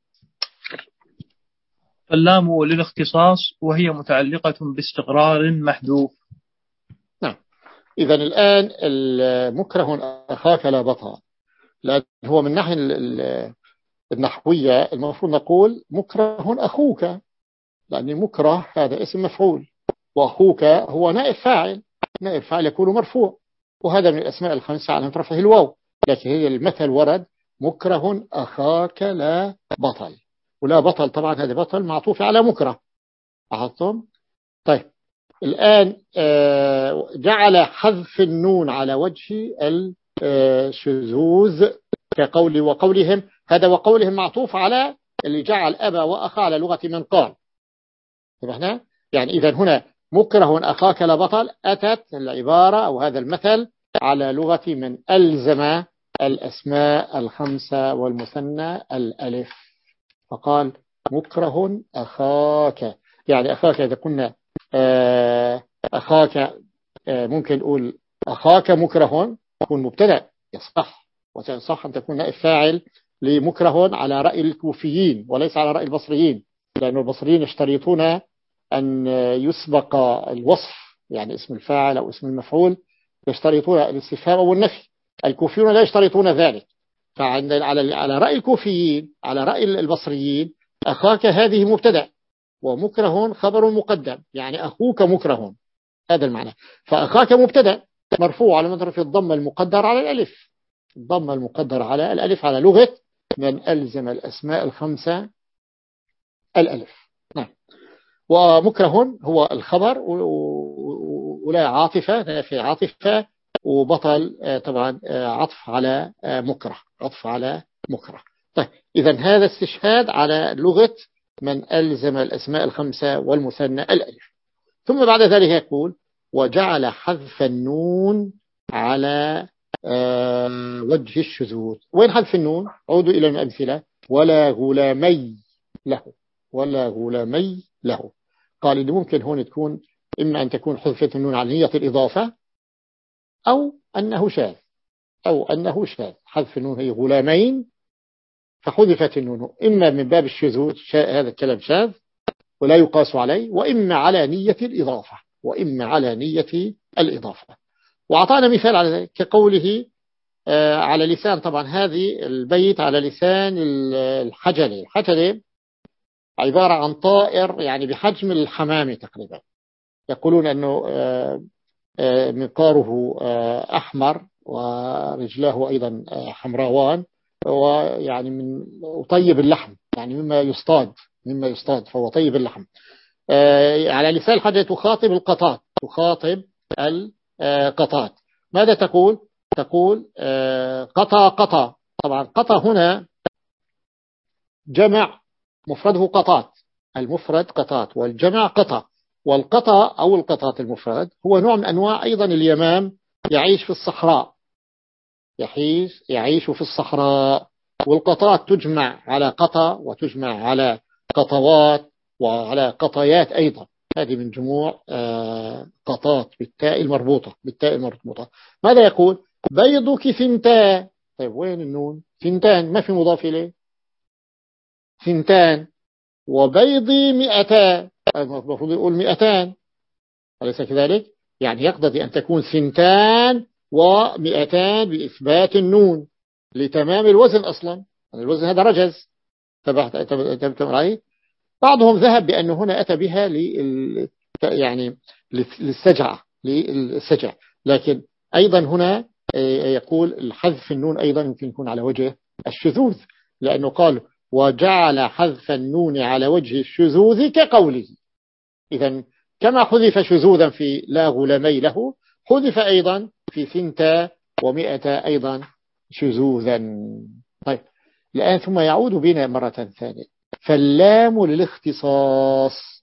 فاللام للاختصاص وهي متعلقة باستقرار محذوف. نعم. إذا الآن المكره أخاك لا بطل، لأن هو من ناحية النحوية المفروض نقول مكره أخوك، لأن مكره هذا اسم مفعول، وأخوك هو نائب فاعل، نائب فاعل يكون مرفوع، وهذا من الأسماء الخمسة على رفعه الواو. لكن هي المثل ورد مكره أخاك لا بطل، ولا بطل طبعا هذا بطل معطوف على مكره. أحطم. طيب الآن جعل حذف النون على وجه الشذوذ كقول وقولهم، هذا وقولهم معطوف على اللي جعل أبا وأخا على لغة من قال. فهمنا؟ يعني إذا هنا مكره أخاك لا بطل أتت العبارة أو هذا المثل على لغة من ألزم الأسماء الخمسة والمثنى الألف، فقال مكره أخاك. يعني أخاك إذا كنا أخاك ممكن نقول أخاك مكره يكون مبتدأ يصح، وصح أن تكون نائب فاعل لمكره على رأي الكوفيين وليس على رأي البصريين، لأن البصريين يشترطون أن يسبق الوصف، يعني اسم الفاعل أو اسم المفعول يشترطون الاستفهام والنفي. الكوفيون لا يشترطون ذلك. فعند على على رأي الكوفيين على رأي البصريين أخاك هذه مبتدأ ومكره خبر مقدم، يعني أخوك مكره، هذا المعنى. فأخاك مبتدأ مرفوع على مدرف الضم المقدر على الألف، الضم المقدر على الألف على لغة من ألزم الأسماء الخمسة الألف. نعم. ومكره هو الخبر ولا عاطفة في عاطفة، وبطل طبعا عطف على مكره، عطف على مكره. طيب إذا هذا استشهاد على لغة من ألزم الأسماء الخمسة والمثنى الألف. ثم بعد ذلك يقول وجعل حذف النون على وجه الشذوذ. وين حذف النون؟ عودوا إلى الأمثلة: ولا غلامي له، ولا غلامي له. قال إنه ممكن هون تكون إما أن تكون حذفة النون على نية الإضافة أو أنه شاذ، أو أنه شاذ. حذف النون هي غلامين فحذفت النون، إما من باب الشذوذ هذا الكلام شاذ ولا يقاس عليه، وإما على نية الإضافة، وإما على نية الإضافة. وأعطانا مثال على ذلك كقوله على لسان، طبعا هذه البيت على لسان الحجلي. الحجلي عبارة عن طائر يعني بحجم الحمام تقريبا، يقولون أنه منقاره أحمر ورجلاه أيضا حمراوان، ويعني من طيب اللحم، يعني مما يصطاد مما يصطاد فهو طيب اللحم. على لسان الحجلي تخاطب القطات، تخاطب القطات. ماذا تقول؟ تقول قطا قطا. طبعا قطا هنا جمع، مفرده قطات، المفرد قطات والجمع قطا. والقطا أو القطات المفرد هو نوع من أنواع أيضا اليمام، يعيش في الصحراء، يعيش يعيش في الصحراء. والقطات تجمع على قطا وتجمع على قطوات وعلى قطيات أيضا، هذه من جموع قطات بالتاء المربوطة، بالتاء المربوطة. ماذا يقول؟ بيضك ثنتان. طيب وين النون؟ ثنتان ما في مضاف إليه، ثنتان. وبيضي مئتان، المفروض يقول مئتان، أليس كذلك؟ يعني يقتضي أن تكون ثنتان ومئتان بإثبات النون لتمام الوزن. أصلا الوزن هذا رجز. بعضهم ذهب بأنه هنا أتى بها لل يعني للسجع، للسجع. لكن أيضا هنا يقول الحذف النون أيضا يمكن يكون على وجه الشذوذ، لأنه قال وجعل حذف النون على وجه الشذوذ كقوله. إذا كما حذف شذوذا في لا غلامي له، حذف أيضا في ثنتا ومئة أيضا شذوذا. طيب الآن ثم يعود بنا مرة ثانية، فاللام للاختصاص.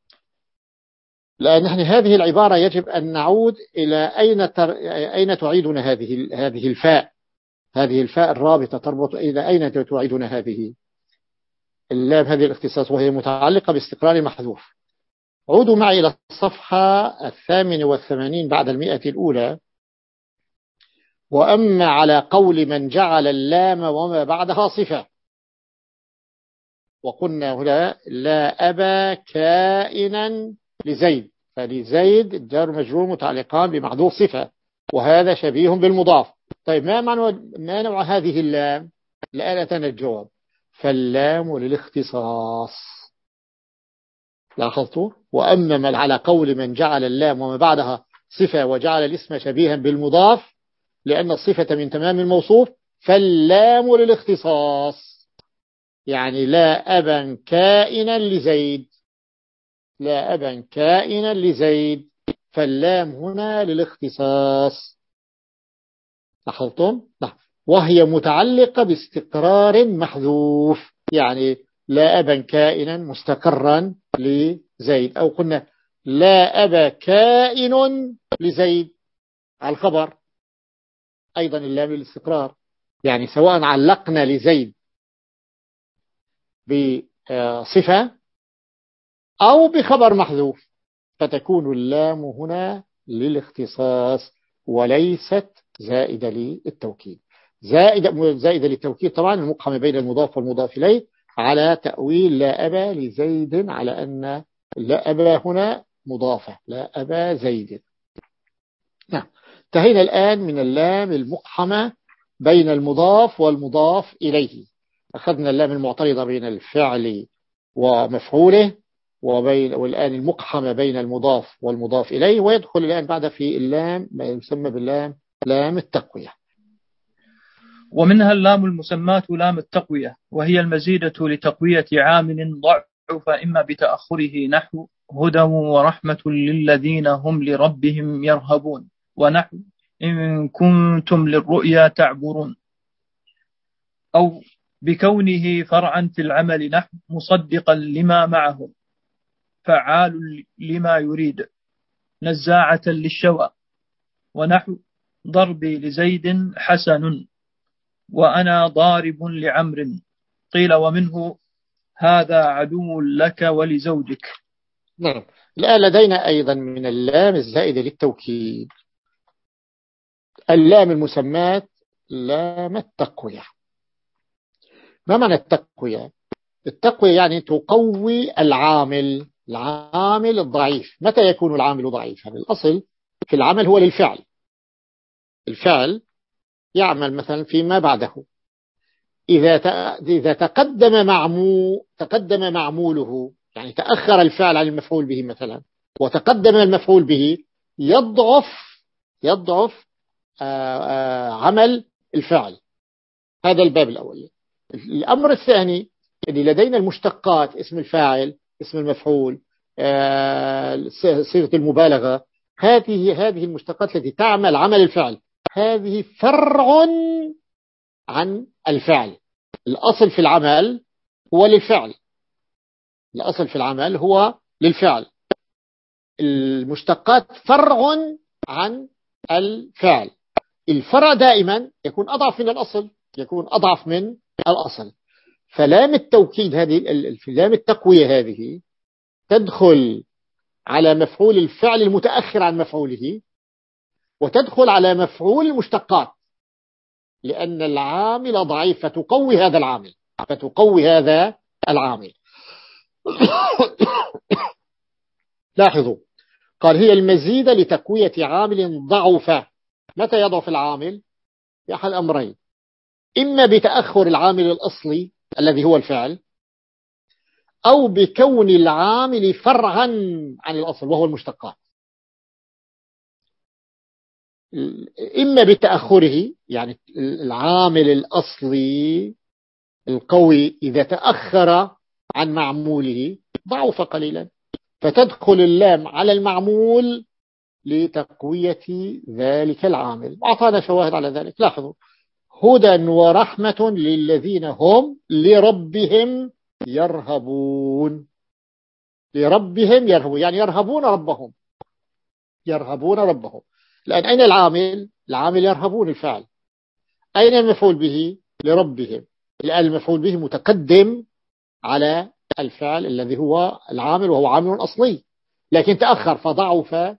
لأن نحن هذه العبارة يجب أن نعود إلى أين تر... أين تعيدنا هذه هذه الفاء، هذه الفاء الرابطة تربط إلى أين تعيدنا هذه اللام، هذه الاختصاص، وهي متعلقة باستقرار محذوف. عودوا معي إلى الصفحة الثامنة والثمانين بعد المئة الأولى. وأما على قول من جعل اللام وما بعدها صفة، وقلنا هنا لا أبا كائنا لزيد، فلزيد الجار مجرور متعلقان بمحذوف صفة، وهذا شبيه بالمضاف. طيب ما معنى ما نوع هذه اللام؟ الآن أتانا الجواب، فاللام للاختصاص. لاحظتوا؟ وأما على قول من جعل اللام وما بعدها صفة وجعل الاسم شبيها بالمضاف لأن الصفة من تمام الموصوف، فاللام للاختصاص، يعني لا أبا كائنا لزيد، لا أبا كائنا لزيد، فاللام هنا للاختصاص. لاحظتم؟ لا. وهي متعلقة باستقرار محذوف، يعني لا أبا كائنا مستقرا لزيد، أو قلنا لا أبا كائن لزيد على الخبر، أيضا اللام للاستقرار، يعني سواء علقنا لزيد بصفة أو بخبر محذوف فتكون اللام هنا للاختصاص وليست زائدة للتوكيد. زائدة, زائدة للتوكيد طبعا المقحمة بين المضاف والمضاف إليه على تأويل لا أبا لزيد، على أن لا أبا هنا مضافة، لا أبا زيد. نعم، انتهينا الآن من اللام المقحمة بين المضاف والمضاف إليه. أخذنا اللام المعترضة بين الفعل ومفعوله، وبين والآن المقحمة بين المضاف والمضاف إليه، ويدخل الآن بعد في اللام ما يسمى باللام لام التقوية. ومنها اللام المسماة لام التقوية، وهي المزيدة لتقوية عامل ضعف إما بتأخره، نحو هدى ورحمة للذين هم لربهم يرهبون، ونحو إن كنتم للرؤيا تعبرون، أو بكونه فرعا في العمل، نحو مصدقا لما معه، فعال لما يريد، نزاعة للشوى، ونحو ضربي لزيد حسن، وأنا ضارب لعمر، قيل ومنه هذا عدو لك ولزوجك. نعم، الآن لدينا أيضا من اللام الزائدة للتوكيد اللام المسماة لام التقوية. ما معنى التقوية؟ التقوية يعني تقوي العامل، العامل الضعيف. متى يكون العامل ضعيفا؟ الأصل في العمل هو للفعل، الفعل يعمل مثلا فيما بعده، إذا إذا تقدم معمول تقدم معموله، يعني تأخر الفعل عن المفعول به مثلا وتقدم المفعول به، يضعف يضعف آآ آآ عمل الفعل. هذا الباب الأول. الأمر الثاني اللي لدينا المشتقات، اسم الفاعل، اسم المفعول، صيغة المبالغة، هذه هذه المشتقات التي تعمل عمل الفعل، هذه فرع عن الفعل. الأصل في العمل هو للفعل، الأصل في العمل هو للفعل، المشتقات فرع عن الفعل. الفرع دائما يكون أضعف من الأصل، يكون أضعف من الأصل. فلام التوكيد هذه، لام التقوية هذه تدخل على مفعول الفعل المتأخر عن مفعوله، وتدخل على مفعول المشتقات، لأن العامل ضعيف فتقوي هذا العامل، فتقوي هذا العامل. لاحظوا، قال هي المزيدة لتقوية عامل ضعف. متى يضعف العامل؟ في أحد الأمرين، إما بتأخر العامل الأصلي الذي هو الفعل، أو بكون العامل فرعا عن الأصل وهو المشتقات. إما بتأخره، يعني العامل الأصلي القوي إذا تأخر عن معموله ضعف قليلا، فتدخل اللام على المعمول لتقوية ذلك العامل. وأعطانا شواهد على ذلك. لاحظوا، هدى ورحمة للذين هم لربهم يرهبون. لربهم يرهبون يعني يرهبون ربهم، يرهبون ربهم. لأن أين العامل؟ العامل يرهبون الفعل. أين المفعول به؟ لربهم. الآن المفعول به متقدم على الفعل الذي هو العامل، وهو عامل أصلي، لكن تأخر فضعف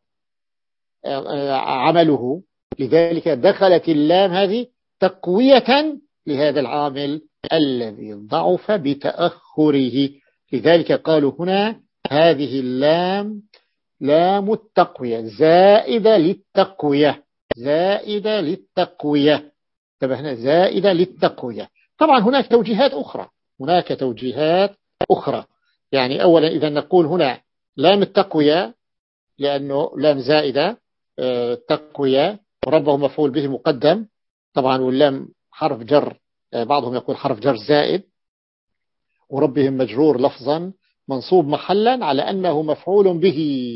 عمله، لذلك دخلت اللام هذه تقوية لهذا العامل الذي ضعف بتأخره. لذلك قالوا هنا هذه اللام لام التقوية زائدة للتقوية، زائدة للتقوية، انتبهنا، زائدة للتقوية. طبعا هناك توجيهات أخرى، هناك توجيهات أخرى. يعني أولا إذا نقول هنا لام التقوية لأنه لام زائدة تقوية، وربه مفعول به مقدم طبعا، واللام حرف جر، بعضهم يقول حرف جر زائد، وربهم مجرور لفظا منصوب محلا على أنه مفعول به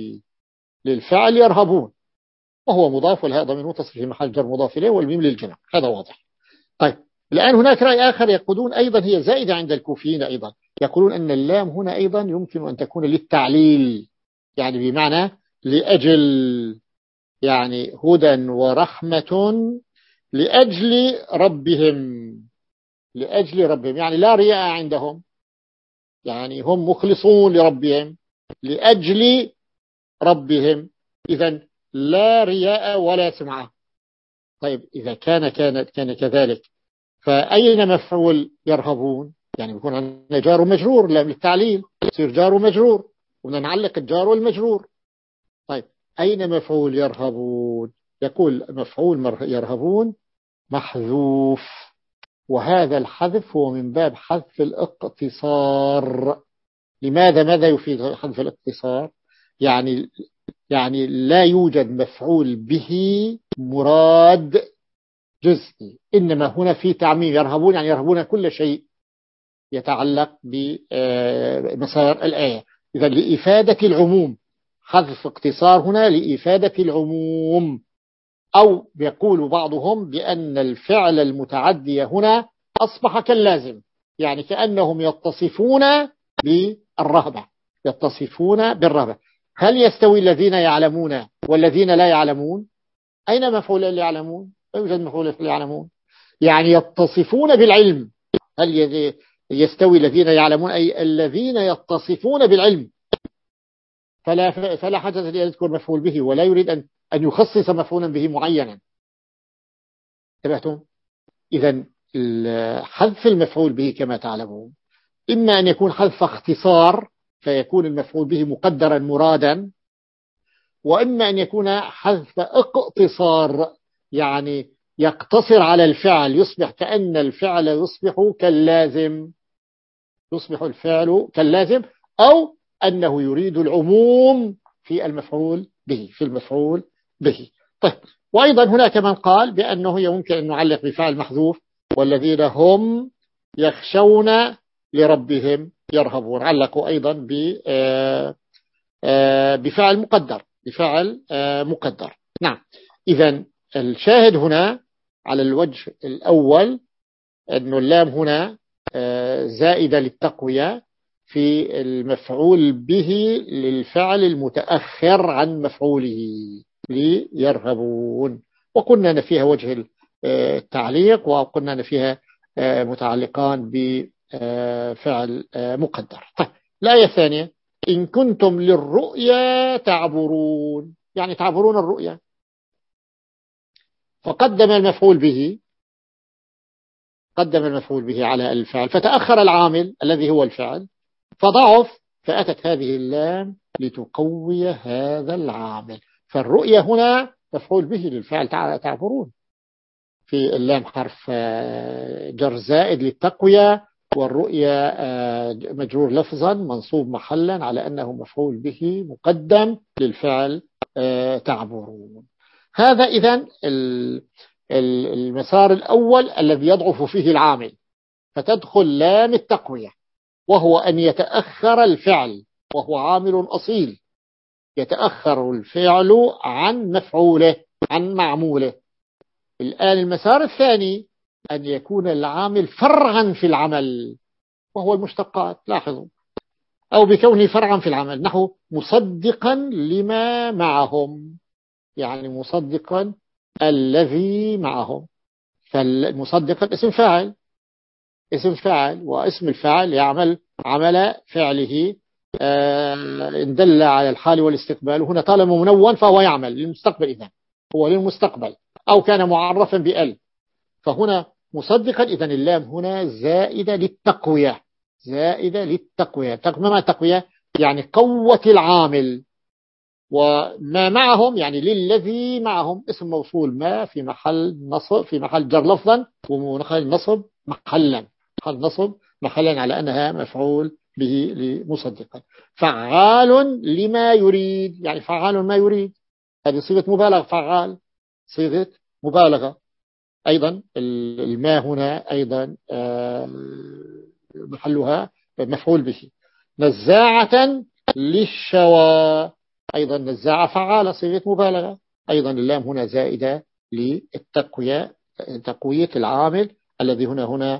للفعل يرهبون، وهو مضاف ولها ضمير متصل في محل جر مضاف إليه والميم للجمع، هذا واضح. طيب الآن هناك رأي آخر يقولون أيضا هي زائدة عند الكوفيين أيضا، يقولون أن اللام هنا أيضا يمكن أن تكون للتعليل، يعني بمعنى لأجل، يعني هدى ورحمة لأجل ربهم، لأجل ربهم يعني لا رياء عندهم، يعني هم مخلصون لربهم لأجل ربهم، إذن لا رياء ولا سمعة. طيب إذا كان كان كان كذلك فأين مفعول يرهبون؟ يعني يكون عندنا جار ومجرور للتعليل، يصير جار ومجرور ونعلق الجار والمجرور. طيب أين مفعول يرهبون؟ يقول مفعول يرهبون محذوف، وهذا الحذف هو من باب حذف الاقتصار. لماذا؟ ماذا يفيد حذف الاقتصار؟ يعني يعني لا يوجد مفعول به مراد جزئي، إنما هنا في تعميم. يرهبون يعني يرهبون كل شيء يتعلق بمسار الآية، إذا لإفادة العموم، حذف اقتصار هنا لإفادة العموم. أو يقول بعضهم بأن الفعل المتعدي هنا أصبح كاللازم، يعني كأنهم يتصفون بالرهبة، يتصفون بالرهبة. هل يستوي الذين يعلمون والذين لا يعلمون؟ أين مفعول اللي يعلمون؟ لا يوجد مفعول اللي يعلمون، يعني يتصفون بالعلم. هل يستوي الذين يعلمون أي الذين يتصفون بالعلم؟ فلا فلا حاجة أن يذكر مفعول به، ولا يريد أن أن يخصص مفعولا به معينا. انتبهتم؟ إذن حذف المفعول به كما تعلمون إما أن يكون حذف اختصار فيكون المفعول به مقدرا مرادا، وإما أن يكون حذف اقتصار يعني يقتصر على الفعل، يصبح كأن الفعل يصبح كاللازم، يصبح الفعل كاللازم، أو أنه يريد العموم في المفعول به، في المفعول به. طيب وأيضا هناك من قال بأنه يمكن أن نعلق بفعل محذوف والذين هم يخشون لربهم يرهبون، علقوا أيضا بفعل مقدر، بفعل مقدر. نعم، إذن الشاهد هنا على الوجه الأول أن اللام هنا زائدة للتقوية في المفعول به للفعل المتأخر عن مفعوله ليرهبون، وقلنا أن فيها وجه التعليق، وقلنا أن فيها متعلقان بفعل مقدر. طيب الآية الثانية إن كنتم للرؤيا تعبرون، يعني تعبرون الرؤيا، فقدم المفعول به، قدم المفعول به على الفعل، فتأخر العامل الذي هو الفعل فضعف، فأتت هذه اللام لتقوي هذا العامل. فالرؤية هنا مفعول به للفعل تعبرون، في اللام حرف جر زائد للتقوية، والرؤية مجرور لفظا منصوب محلا على أنه مفعول به مقدم للفعل تعبرون. هذا إذن المسار الأول الذي يضعف فيه العامل، فتدخل لام التقوية، وهو أن يتأخر الفعل، وهو عامل أصيل، يتأخر الفعل عن مفعوله، عن معموله. الآن المسار الثاني أن يكون العامل فرعا في العمل وهو المشتقات، لاحظوا، أو بكونه فرعا في العمل، نحو مصدقا لما معهم، يعني مصدقا الذي معهم. فالمصدقا اسم فاعل، اسم فاعل، واسم الفاعل يعمل عمل فعله إن دل على الحال والاستقبال، وهنا طالما منون فهو يعمل للمستقبل، إذن هو للمستقبل، أو كان معرفا بأل، فهنا مصدقا. إذن اللام هنا زائدة للتقوية، زائدة للتقوية. ما تقوية؟ يعني قوة العامل. وما معهم يعني للذي معهم اسم موصول ما في محل نصب، في محل جر لفظا، ومحل نصب محلا، محل نصب محلا على أنها مفعول به لمصدقا. فعال لما يريد، يعني فعال ما يريد، هذه صيغة مبالغة، فعال صيغة مبالغة. أيضا الماء هنا أيضا محلها مفعول به. نزاعة للشوى، أيضا نزاعة فعالة صيغة مبالغة. أيضا اللام هنا زائدة للتقوية، تقوية العامل الذي هنا هنا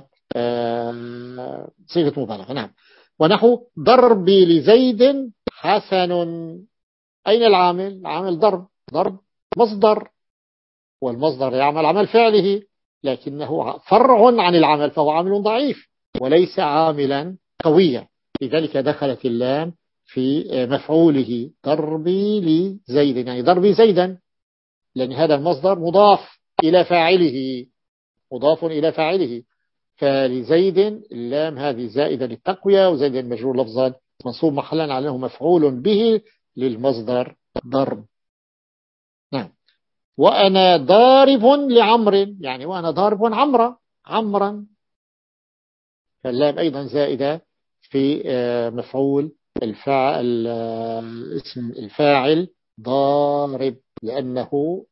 صيغة مبالغة. نعم. ونحو ضربي لزيد حسن، أين العامل؟ عامل ضرب، ضرب مصدر، والمصدر يعمل عمل فعله، لكنه فرع عن العمل، فهو عامل ضعيف وليس عاملا قويا، لذلك دخلت اللام في مفعوله ضربي لزيد، يعني ضربي زيدا، لأن هذا المصدر مضاف إلى فاعله، مضاف إلى فاعله. فلزيد اللام هذه زائدة للتقوية، وزيد مجرور لفظا منصوب محلا على أنه مفعول به للمصدر ضرب. نعم. وأنا ضارب لعمر، يعني وأنا ضارب عمرا، عمرا، فاللام أيضا زائدة في مفعول الفاعل، اسم الفاعل ضارب، لأنه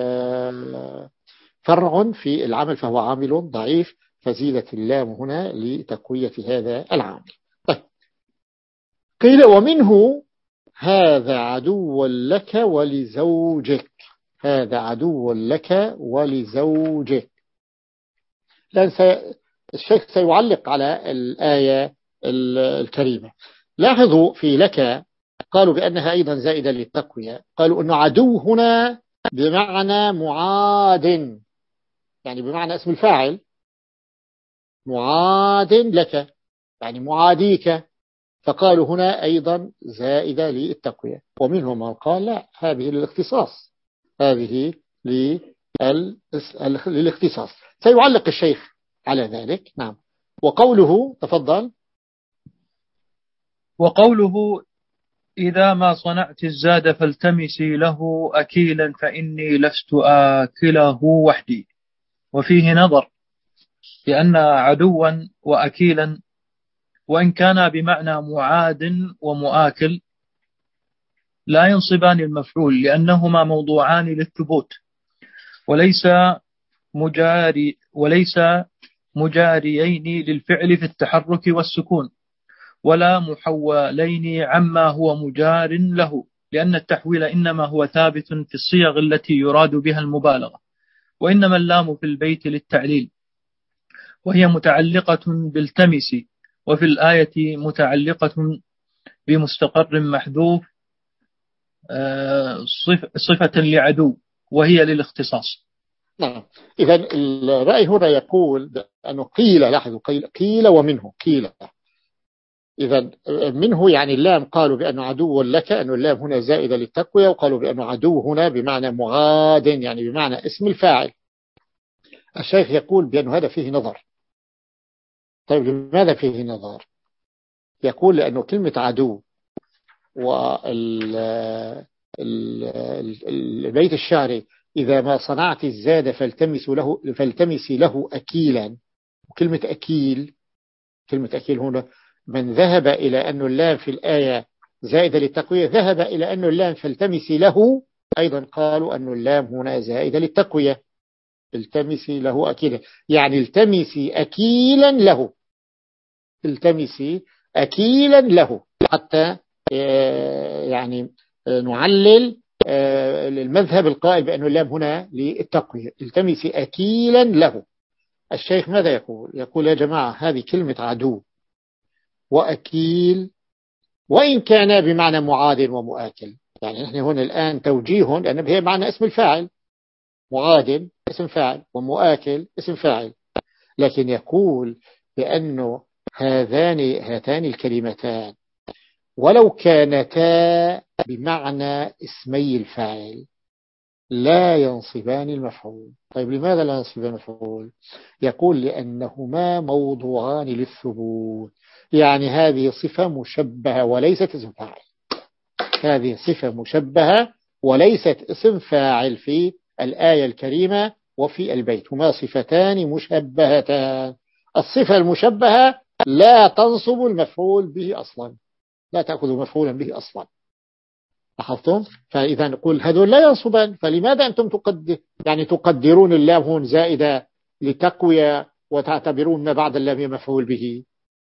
فرع في العمل فهو عامل ضعيف، فزيدت اللام هنا لتقوية هذا العامل. طيب. قيل ومنه هذا عدو لك ولزوجك، هذا عدو لك ولزوجك. لأن الشيخ سيعلق على الآية الكريمة. لاحظوا في لك قالوا بأنها أيضا زائدة للتقوية، قالوا أنه عدو هنا بمعنى معاد، يعني بمعنى اسم الفاعل، معاد لك يعني معاديك، فقالوا هنا أيضا زائدة للتقوية. ومنهم من قال لا، هذه للاختصاص، هذه للاختصاص. سيعلق الشيخ على ذلك. نعم. وقوله، تفضل. وقوله إذا ما صنعت الزاد فالتمسي له أكيلا فإني لست آكله وحدي. وفيه نظر، لأن عدوا وأكيلا وإن كان بمعنى معاد ومؤاكل لا ينصبان المفعول، لأنهما موضوعان للثبوت، وليس مجاري وليس مجاريين للفعل في التحرك والسكون، ولا محولين عما هو مجار له، لأن التحويل إنما هو ثابت في الصيغ التي يراد بها المبالغة، وإنما اللام في البيت للتعليل، وهي متعلقة بالتمس، وفي الآية متعلقة بمستقر محذوف صفة لعدو، وهي للاختصاص. نعم. إذا الرأي هنا يقول أنه قيل، لاحظوا، قيل, قيل ومنه قيل. إذا منه يعني اللام قالوا بأنه عدو لك، أنه اللام هنا زائدة للتقوية، وقالوا بأنه عدو هنا بمعنى معاد، يعني بمعنى اسم الفاعل. الشيخ يقول بأن هذا فيه نظر. طيب لماذا فيه نظر؟ يقول لأنه كلمة عدو والبيت الشعري إذا ما صنعت الزاد فالتمس له فالتمس له أكيلا، وكلمة أكيل، كلمة أكيل هنا من ذهب إلى أن اللام في الآية زائدة للتقوية ذهب إلى أن اللام فالتمس له أيضا قالوا أن اللام هنا زائدة للتقوية، التمسي له أكيلا، يعني التمسي أكيلا له، التمسي أكيلا له، حتى يعني نعلل المذهب القائل بأن اللام هنا للتقوية، التمسي أكيلا له. الشيخ ماذا يقول؟ يقول يا جماعة هذه كلمة عدو وأكيل وإن كان بمعنى معاد ومؤكل، يعني نحن هنا الآن توجيه، لأن هي معنى اسم الفاعل، معاد اسم فاعل ومؤكل اسم فاعل، لكن يقول بأنه هذان هاتان الكلمتان ولو كانتا بمعنى اسمي الفاعل لا ينصبان المفعول. طيب لماذا لا ينصبان المفعول؟ يقول لأنهما موضوعان للثبوت، يعني هذه صفة مشبهة وليست اسم فاعل، هذه صفة مشبهة وليست اسم فاعل في الآية الكريمة وفي البيت، هما صفتان مشبهتان. الصفة المشبهة لا تنصب المفعول به أصلا، لا تأخذ مفعولا به أصلا، لاحظتم؟ فإذا نقول هذول لا ينصبان، فلماذا أنتم تقدر يعني تقدرون اللام هون زائدة لتقوية وتعتبرون ما بعد اللام مفعول به؟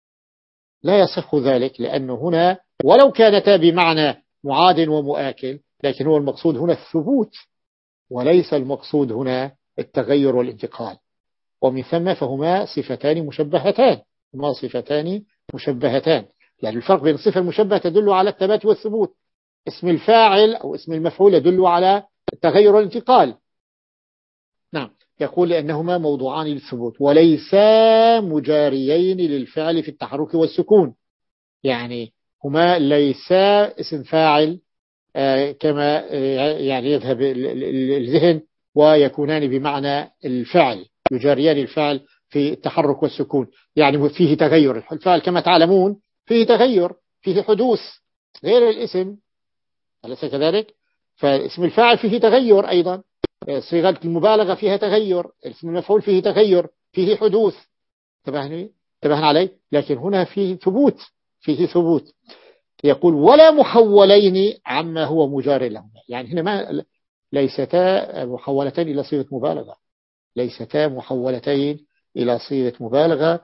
لا يصح ذلك، لأنه هنا ولو كانتا بمعنى معاد ومؤكل، لكن هو المقصود هنا الثبوت وليس المقصود هنا التغير والانتقال، ومن ثم فهما صفتان مشبهتان، هما صفتان مشبهتان، يعني الفرق بين الصفة المشبهة تدل على الثبات والثبوت، اسم الفاعل أو اسم المفعول يدل على التغير والانتقال. نعم، يقول لأنهما موضوعان للثبوت وليسا مجاريين للفعل في التحرك والسكون، يعني هما ليسا اسم فاعل آه كما آه يعني يذهب الذهن، ويكونان بمعنى الفعل، يجاريان الفعل في التحرك والسكون، يعني فيه تغير، الفعل كما تعلمون فيه تغير، فيه حدوث غير الاسم، أليس كذلك؟ فاسم الفاعل فيه تغير أيضا، صيغة المبالغة فيها تغير، اسم المفعول فيه تغير، فيه حدوث، تبهني تبهن علي، لكن هنا فيه ثبوت، فيه ثبوت. يقول ولا محولين عما هو مجار لهما، يعني هنا ما ليستا محولتين إلى صيغة مبالغة، ليستا محولتين إلى صيغة مبالغة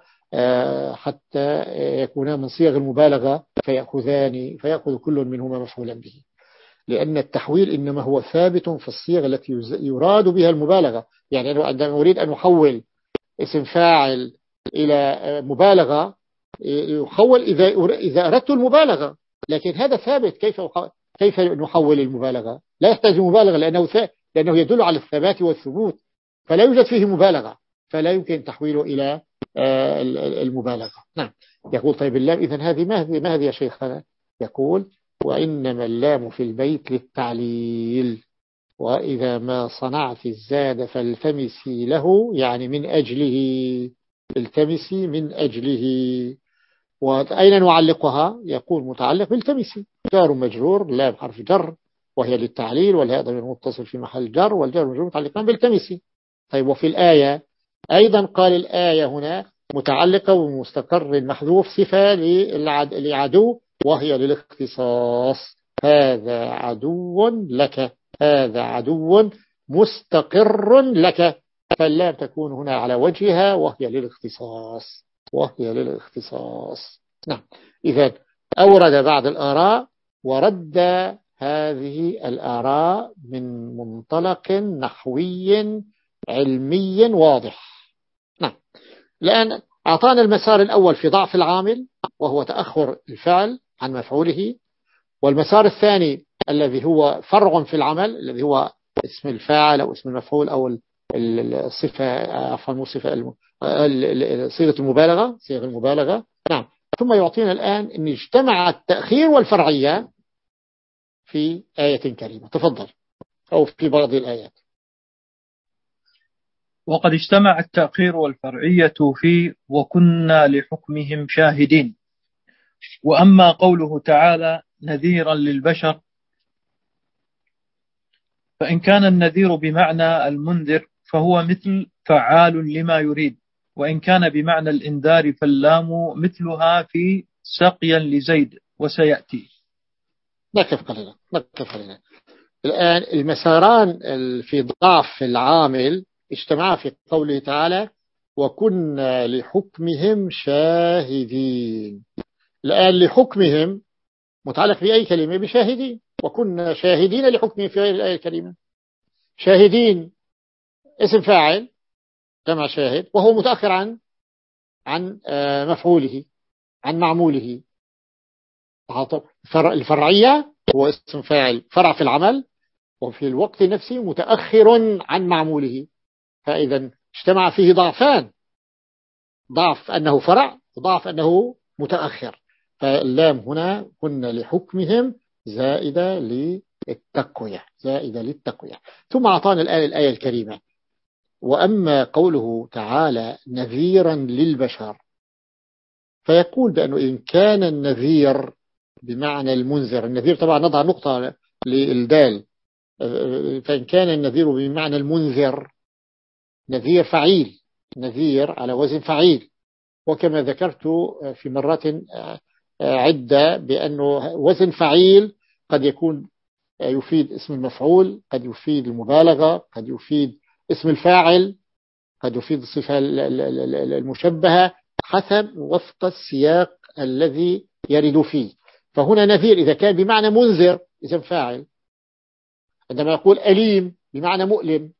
حتى يكونا من صيغ المبالغة فيأخذان فيأخذ كل منهما مفعولا به، لأن التحويل إنما هو ثابت في الصيغة التي يراد بها المبالغة، يعني أنا عندما أريد أن أحول اسم فاعل إلى مبالغة يحول إذا إذا أردت المبالغة، لكن هذا ثابت، كيف كيف نحول المبالغة؟ لا يحتاج مبالغة لأنه لأنه يدل على الثبات والثبوت، فلا يوجد فيه مبالغة، فلا يمكن تحويله إلى المبالغة. نعم. يقول طيب اللام إذن هذه ما هذه ما هذه يا شيخنا؟ يقول وإنما اللام في البيت للتعليل، وإذا ما صنعت الزاد فالتمسي له، يعني من أجله، التمسي من أجله. وأين نعلقها؟ يقول متعلق بالتمسي، جار مجرور، لام حرف جر وهي للتعليل، والهاء ضمير متصل في محل جر، والجار مجرور متعلقان بالتمسي. طيب وفي الآية أيضا قال الآية هنا متعلقة ومستقر محذوف صفة لعدو وهي للاختصاص، هذا عدو لك، هذا عدو مستقر لك، فاللام تكون هنا على وجهها وهي للاختصاص، وهي للاختصاص. نعم. إذا أورد بعض الآراء ورد هذه الآراء من منطلق نحوي علمي واضح. نعم. الآن أعطانا المسار الأول في ضعف العامل وهو تأخر الفعل عن مفعوله، والمسار الثاني الذي هو فرع في العمل الذي هو اسم الفاعل أو اسم المفعول أو الصفة عفوا صفة صيغة المبالغة، صيغة المبالغة. نعم. ثم يعطينا الآن أن اجتمع التأخير والفرعية في آية كريمة، تفضل، أو في بعض الآيات. وقد اجتمع التأخير والفرعية في وكنا لحكمهم شاهدين. وأما قوله تعالى نذيرا للبشر، فإن كان النذير بمعنى المنذر فهو مثل فعال لما يريد، وإن كان بمعنى الإنذار فاللام مثلها في سقيا لزيد وسيأتي. نكف قليلا نكف قليلا. الآن المساران في ضعف العامل اجتمعا في قوله تعالى وكنا لحكمهم شاهدين. الآن لحكمهم متعلق بأي كلمة؟ بشاهدين، وكنا شاهدين لحكمهم في غير الآية الكريمة. شاهدين اسم فاعل جمع شاهد وهو متأخر عن عن مفعوله عن معموله. الفرعية هو اسم فاعل فرع في العمل وفي الوقت نفسه متأخر عن معموله، فإذا اجتمع فيه ضعفان، ضعف أنه فرع وضعف أنه متأخر، فاللام هنا كنا لحكمهم زائدة للتقوية زائدة للتقوية. ثم أعطانا الآن الآية الكريمة: وأما قوله تعالى نذيرا للبشر، فيقول بأنه إن كان النذير بمعنى المنذر، النذير طبعا نضع نقطة للدال، فإن كان النذير بمعنى المنذر، نذير فعيل، نذير على وزن فعيل، وكما ذكرت في مرات عدة بأنه وزن فعيل قد يكون يفيد اسم المفعول، قد يفيد المبالغة، قد يفيد اسم الفاعل، قد يفيد الصفة المشبهة حسب وفق السياق الذي يرد فيه. فهنا نذير إذا كان بمعنى منذر اسم فاعل، عندما يقول أليم بمعنى مؤلم.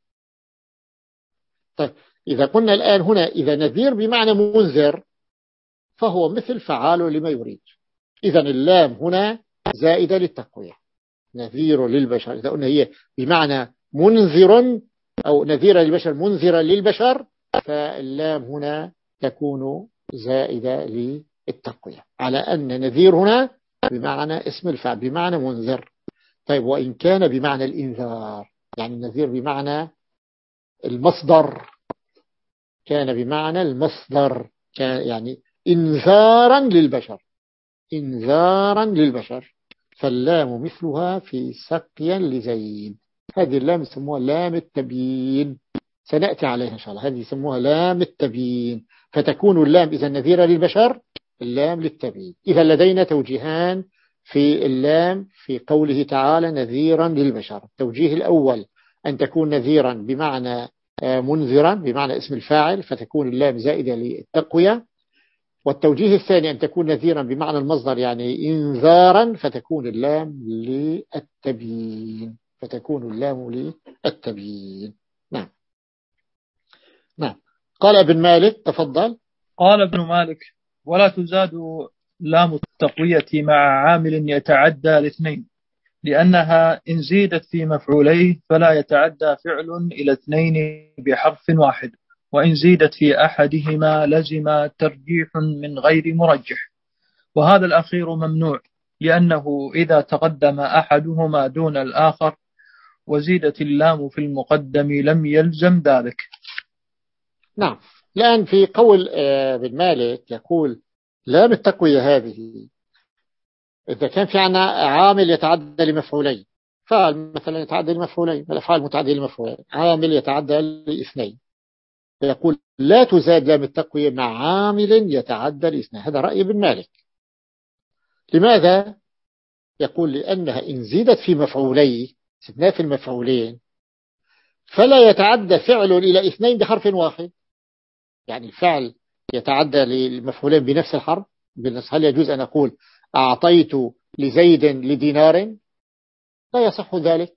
طيب إذا قلنا الآن هنا إذا نذير بمعنى منذر فهو مثل فعال لما يريد، إذن اللام هنا زائدة للتقوية، نذير للبشر. إذا قلنا هي بمعنى منذر أو نذير للبشر منذرا للبشر، فاللام هنا تكون زائدة للتقوية، على أن نذير هنا بمعنى اسم الفعل بمعنى منذر. طيب وإن كان بمعنى الإنذار، يعني النذير بمعنى المصدر، كان بمعنى المصدر، كان يعني إنذارا للبشر، إنذارا للبشر، فاللام مثلها في سقيا لزيد. هذه اللام يسموها لام التبيين، سنأتي عليها إن شاء الله. هذه يسموها لام التبيين، فتكون اللام إذا نذيرة للبشر، اللام للتبيين. إذا لدينا توجيهان في اللام في قوله تعالى نذيرا للبشر. التوجيه الأول أن تكون نذيرا بمعنى منذرا بمعنى اسم الفاعل، فتكون اللام زائدة للتقوية. والتوجيه الثاني أن تكون نذيرا بمعنى المصدر يعني إنذارا، فتكون اللام للتبيين فتكون اللام للتبيين. نعم نعم. قال ابن مالك، تفضل. قال ابن مالك: ولا تزاد لام التقوية مع عامل يتعدى الاثنين، لأنها إن زيدت في مفعوليه فلا يتعدى فعل إلى اثنين بحرف واحد، وإن زيدت في أحدهما لزم ترجيح من غير مرجح، وهذا الأخير ممنوع، لأنه إذا تقدم أحدهما دون الآخر وزيدت اللام في المقدم لم يلزم ذلك. نعم. الآن في قول ابن مالك يقول لام التقوية هذه إذا كان في عنا عامل يتعدى لمفعولين، فعل مثلا يتعدى لمفعولين، الأفعال متعدية لمفعولين، عامل يتعدى لاثنين، فيقول لا تزاد لام التقوية مع عامل يتعدى لاثنين. هذا رأي ابن مالك. لماذا؟ يقول لأنها إن زيدت في مفعولي، زدنا في المفعولين، فلا يتعدى فعل إلى اثنين بحرف واحد. يعني الفعل يتعدى للمفعولين بنفس الحرف. هل يجوز أن أقول أعطيت لزيد لدينار؟ لا يصح ذلك،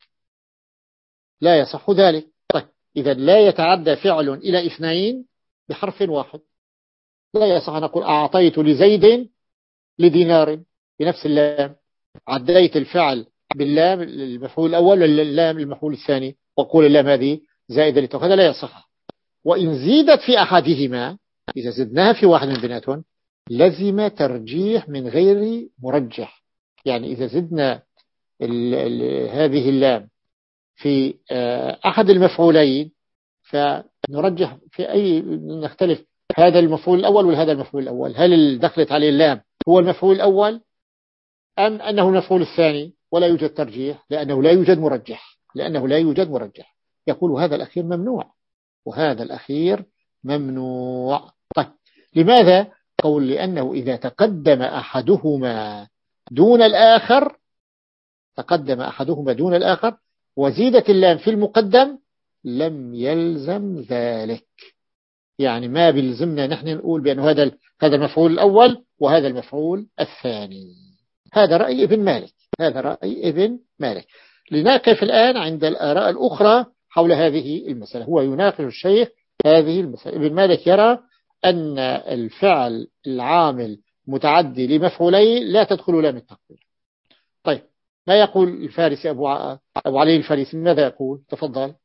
لا يصح ذلك. طيب إذا لا يتعدى فعل إلى اثنين بحرف واحد، لا يصح أن أقول أعطيت لزيد لدينار بنفس اللام، عديت الفعل باللام المفعول الأول واللام المفعول الثاني وأقول اللام هذه زائدة للتوكيد، هذا لا يصح. وإن زيدت في أحدهما، إذا زدناها في واحد من بيناتهم لزم ترجيح من غير مرجح. يعني إذا زدنا ال ال هذه اللام في أحد المفعولين فنرجح في أي، نختلف هذا المفعول الأول وهذا المفعول الأول، هل دخلت عليه اللام هو المفعول الأول أم أنه المفعول الثاني؟ ولا يوجد ترجيح لأنه لا يوجد مرجح، لأنه لا يوجد مرجح. يقول هذا الأخير ممنوع، وهذا الأخير ممنوع. طيب لماذا؟ قول لأنه إذا تقدم أحدهما دون الآخر، تقدم أحدهما دون الآخر وزيدت اللام في المقدم لم يلزم ذلك. يعني ما بيلزمنا نحن نقول بأن هذا هذا المفعول الأول وهذا المفعول الثاني. هذا رأي ابن مالك، هذا رأي ابن مالك. لنقف الآن عند الآراء الأخرى حول هذه المسألة. هو يناقش الشيخ هذه المسألة. ابن مالك يرى أن الفعل العامل متعدي لمفعولين لا تدخل لام التقدير. طيب ما يقول الفارسي أبو, ع... أبو علي الفارسي ماذا يقول؟ تفضل.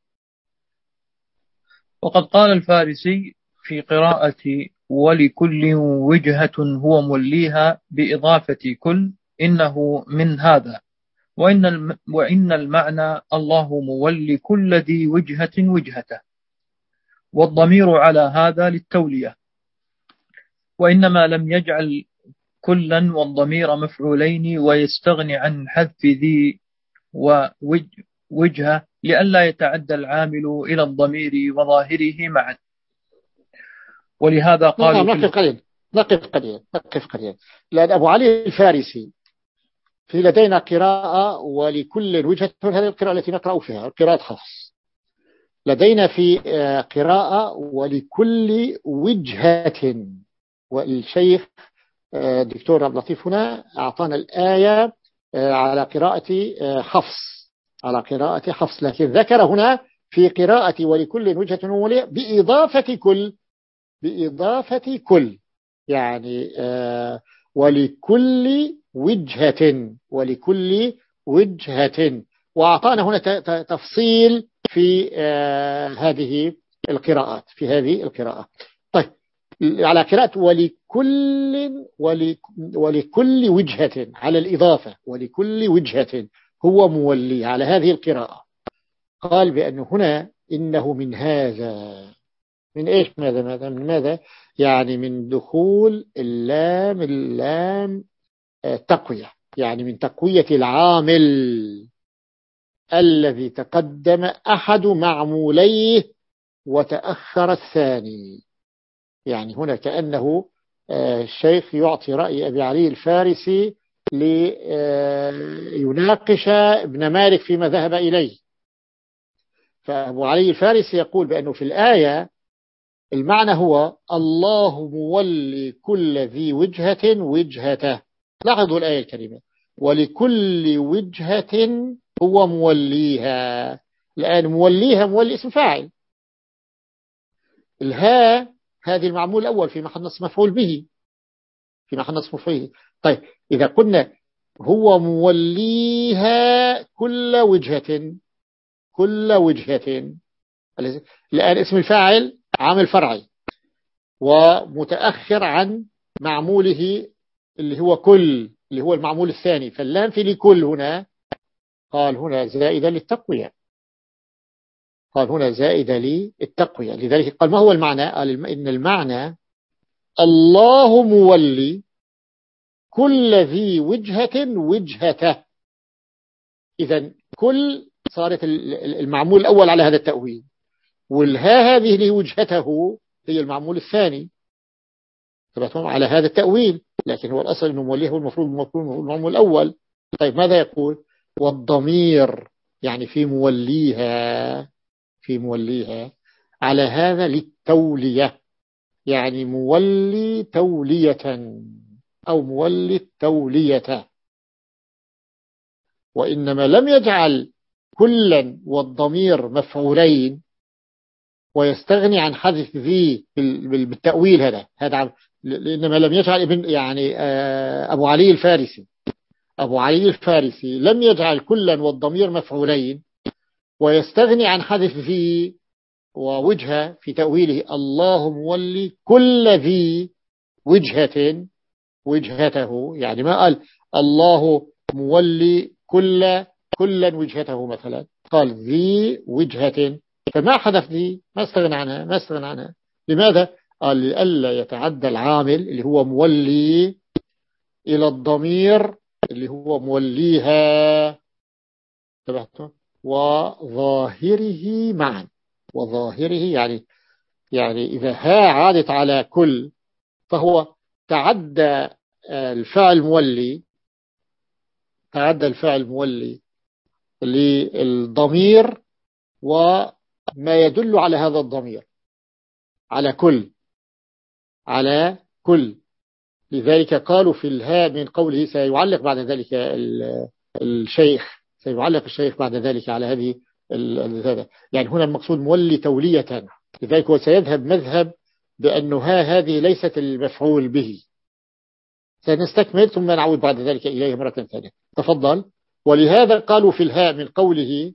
وقد قال الفارسي في قراءة ولكل وجهة هو موليها بإضافة كل إنه من هذا، وإن, الم... وإن المعنى الله مولي كل ذي وجهة وجهته، والضمير على هذا للتولية، وإنما لم يجعل كلا والضمير مفعولين ويستغني عن حذف ذي ووجهة لئلا يتعدى العامل إلى الضمير وظاهره معا. ولهذا قالوا نقف قليل نقف قليل نقف قليل لأن أبو علي الفارسي في لدينا قراءة ولكل وجهة، هذه القراءة التي نقرأ فيها قراءة حفص. لدينا في قراءة ولكل وجهة، والشيخ دكتور عبد اللطيف هنا أعطانا الآية على قراءة حفص على قراءة حفص لكن ذكر هنا في قراءة ولكل وجهة مولية بإضافة كل بإضافة كل يعني آه ولكل وجهة ولكل وجهة، وأعطانا هنا تفصيل في آه هذه القراءات في هذه القراءة. طيب على قراءة ولكل ولكل وجهة على الإضافة ولكل وجهة هو مولي على هذه القراءة، قال بأنه هنا إنه من هذا من إيش ماذا ماذا من ماذا يعني من دخول اللام اللام تقوية، يعني من تقوية العامل الذي تقدم أحد معموليه وتأخر الثاني. يعني هنا كأنه الشيخ يعطي رأي أبي علي الفارسي ليناقش ابن مالك فيما ذهب إليه. فأبو علي الفارسي يقول بأنه في الآية المعنى هو الله مولي كل ذي وجهة وجهته. لاحظوا الآية الكريمة ولكل وجهة هو موليها، الآن موليها مولي اسم فاعل، الها هذه المعمول الأول في محل نصب مفعول به في محل نصب مفعول به. طيب إذا قلنا هو موليها كل وجهة كل وجهة، الآن اسم الفاعل عامل فرعي ومتأخر عن معموله اللي هو كل اللي هو المعمول الثاني، فاللام في لكل هنا قال هنا زائدة للتقوية قال هنا زائدة للتقوية لذلك قال ما هو المعنى؟ قال إن المعنى الله مولي كل ذي وجهة وجهته. إذن كل صارت المعمول الأول على هذا التأويل، والها هذه اللي وجهته هي المعمول الثاني تبعتهم على هذا التأويل، لكن هو الأصل أنه موليه المفروض المعمول الأول. طيب ماذا يقول؟ والضمير يعني في موليها في موليها على هذا للتولية، يعني مولي تولية أو مولي التولية، وإنما لم يجعل كلا والضمير مفعولين ويستغني عن حذف ذي بالتأويل هذا هذا إنما لم يجعل ابن يعني أبو علي الفارسي أبو علي الفارسي لم يجعل كلا والضمير مفعولين ويستغني عن حذف ذي ووجهة في تأويله الله مولي كل ذي وجهة وجهته، يعني ما قال الله مولي كل كلا وجهته مثلا، قال ذي وجهة، فما حذف ذي ما استغنى عنها ما استغنى عنها لماذا؟ قال لئلا يتعدى العامل اللي هو مولي إلى الضمير اللي هو موليها تبعته وظاهره معا. وظاهره يعني يعني إذا ها عادت على كل فهو تعدى الفعل مولي تعدى الفعل مولي للضمير وما يدل على هذا الضمير على كل على كل لذلك قالوا في الهاء من قوله سيعلق بعد ذلك الشيخ سيعلق الشيخ بعد ذلك على هذه هذا يعني هنا المقصود مولي تولية لذلك هو سيذهب مذهب بأنه ها هذه ليست المفعول به. سنستكمل ثم نعود بعد ذلك إليه مرة ثانية. تفضل. ولهذا قالوا في الهاء من قوله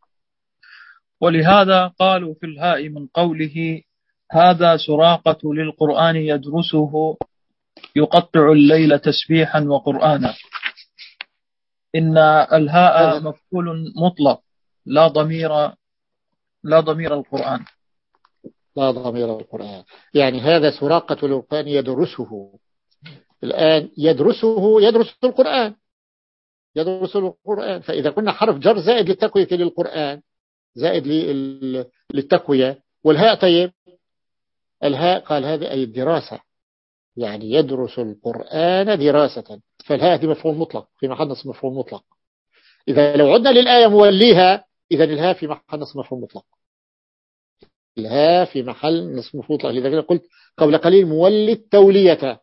ولهذا قالوا في الهاء من قوله هذا سراقة للقرآن يدرسه يقطع الليل تسبيحا وقرآنا. إن الهاء مفعول مطلق لا ضمير لا ضمير القرآن. لا ضمير القرآن، يعني هذا سراقة للقرآن يدرسه. الآن يدرسه يدرس القرآن يدرس القرآن فإذا كنا حرف جر زائد للتقوية للقرآن، زائد للتقوية، والهاء طيب الهاء قال هذه أي الدراسة، يعني يدرس القرآن دراسة، فالهاء دي مفعول مطلق في محل نصب مفعول مطلق. إذا لو عدنا للآية موليها إذا الهاء في محل نصب مفعول مطلق. الهاء في محل نصب مفعول مطلق. لذلك قلت قبل قليل مولي التولية.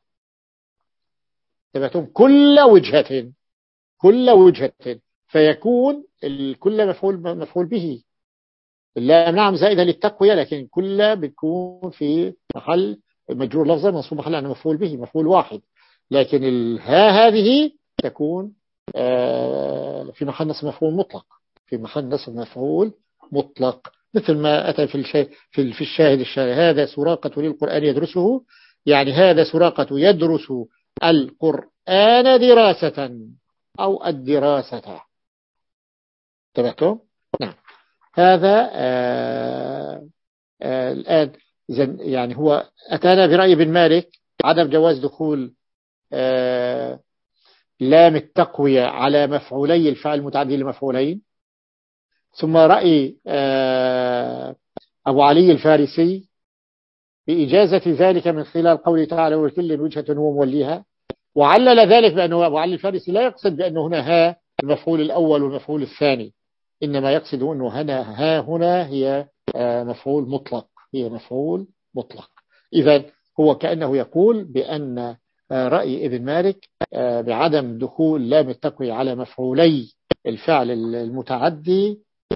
تبعتم كل وجهة كل وجهة فيكون الكل مفعول مفعول به. اللام نعم زائدة للتقوية لكن كل بتكون في محل مجرور لفظا منصوب محل أنه مفعول به مفعول واحد. لكن الها هذه تكون في محل نصب مفعول مطلق في محل نصب مفعول مطلق مثل ما أتى في الشاهد في الشاهد الشاهد هذا سراقة للقرآن يدرسه، يعني هذا سراقة يدرس القرآن دراسة أو الدراسة. تبعتم؟ نعم. هذا آآ آآ الآن يعني هو أتانا برأي ابن مالك عدم جواز دخول لام التقوية على مفعولي الفعل المتعدي لمفعولين، ثم رأي أبو علي الفارسي بإجازة ذلك من خلال قوله تعالى وكل وجهة هو موليها، وعلل ذلك بأنه أبو علي الفارسي لا يقصد بأنه هنا ها المفعول الأول والمفعول الثاني، إنما يقصد أنه هنا ها هنا هي مفعول مطلق هي مفعول مطلق. إذن هو كأنه يقول بأن رأي ابن مالك بعدم دخول لام التقوية على مفعولي الفعل المتعدي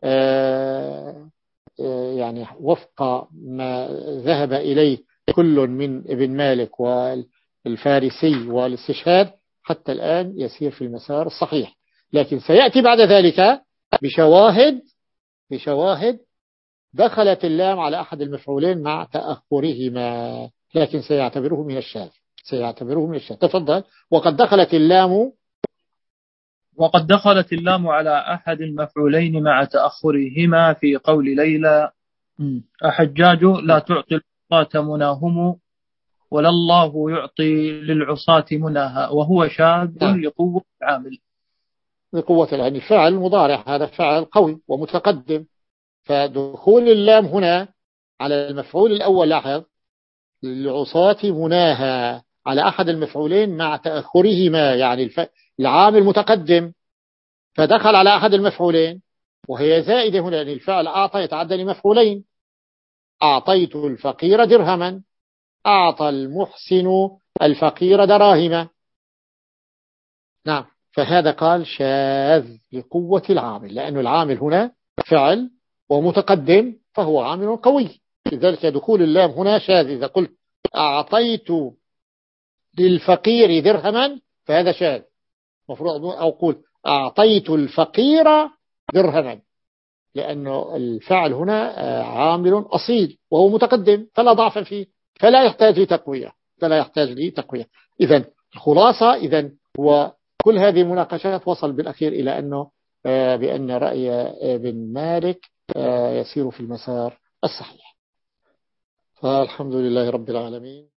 يعني وفق ما ذهب إليه كل من ابن مالك والفارسي والاستشهاد حتى الآن يسير في المسار الصحيح. لكن سيأتي بعد ذلك بشواهد بشواهد دخلت اللام على أحد المفعولين مع تأخرهما، لكن سيعتبره من الشاذ سيعتبره من الشاذ. تفضل. وقد دخلت اللام وقد دخلت اللام على أحد المفعولين مع تأخرهما في قول ليلى أحجاج لا تعطي العصاة مناهم ولا الله يعطي للعصاة مناها، وهو شاذ لقوة العامل لقوة العامل. فعل مضارع هذا فعل قوي ومتقدم، فدخول اللام هنا على المفعول الأول لاحظ للعصاة مناها على أحد المفعولين مع تأخرهما، يعني العامل متقدم فدخل على أحد المفعولين وهي زائدة هنا، يعني الفعل أعطى يتعدى لمفعولين. أعطيت الفقير درهما أعطى المحسن الفقير دراهما. نعم. فهذا قال شاذ لقوة العامل، لأن العامل هنا فعل ومتقدم فهو عامل قوي، لذلك دخول اللام هنا شاذ. إذا قلت أعطيت للفقير درهما فهذا شاذ، مفروض أو قول أعطيت الفقير درهما، لأنه الفعل هنا عامل أصيل وهو متقدم فلا ضعف فيه فلا يحتاج لتقوية فلا يحتاج لتقوية. إذن الخلاصة إذن هو كل هذه المناقشات وصل بالأخير إلى أنه بأن رأي ابن مالك يسير في المسار الصحيح. فالحمد لله رب العالمين.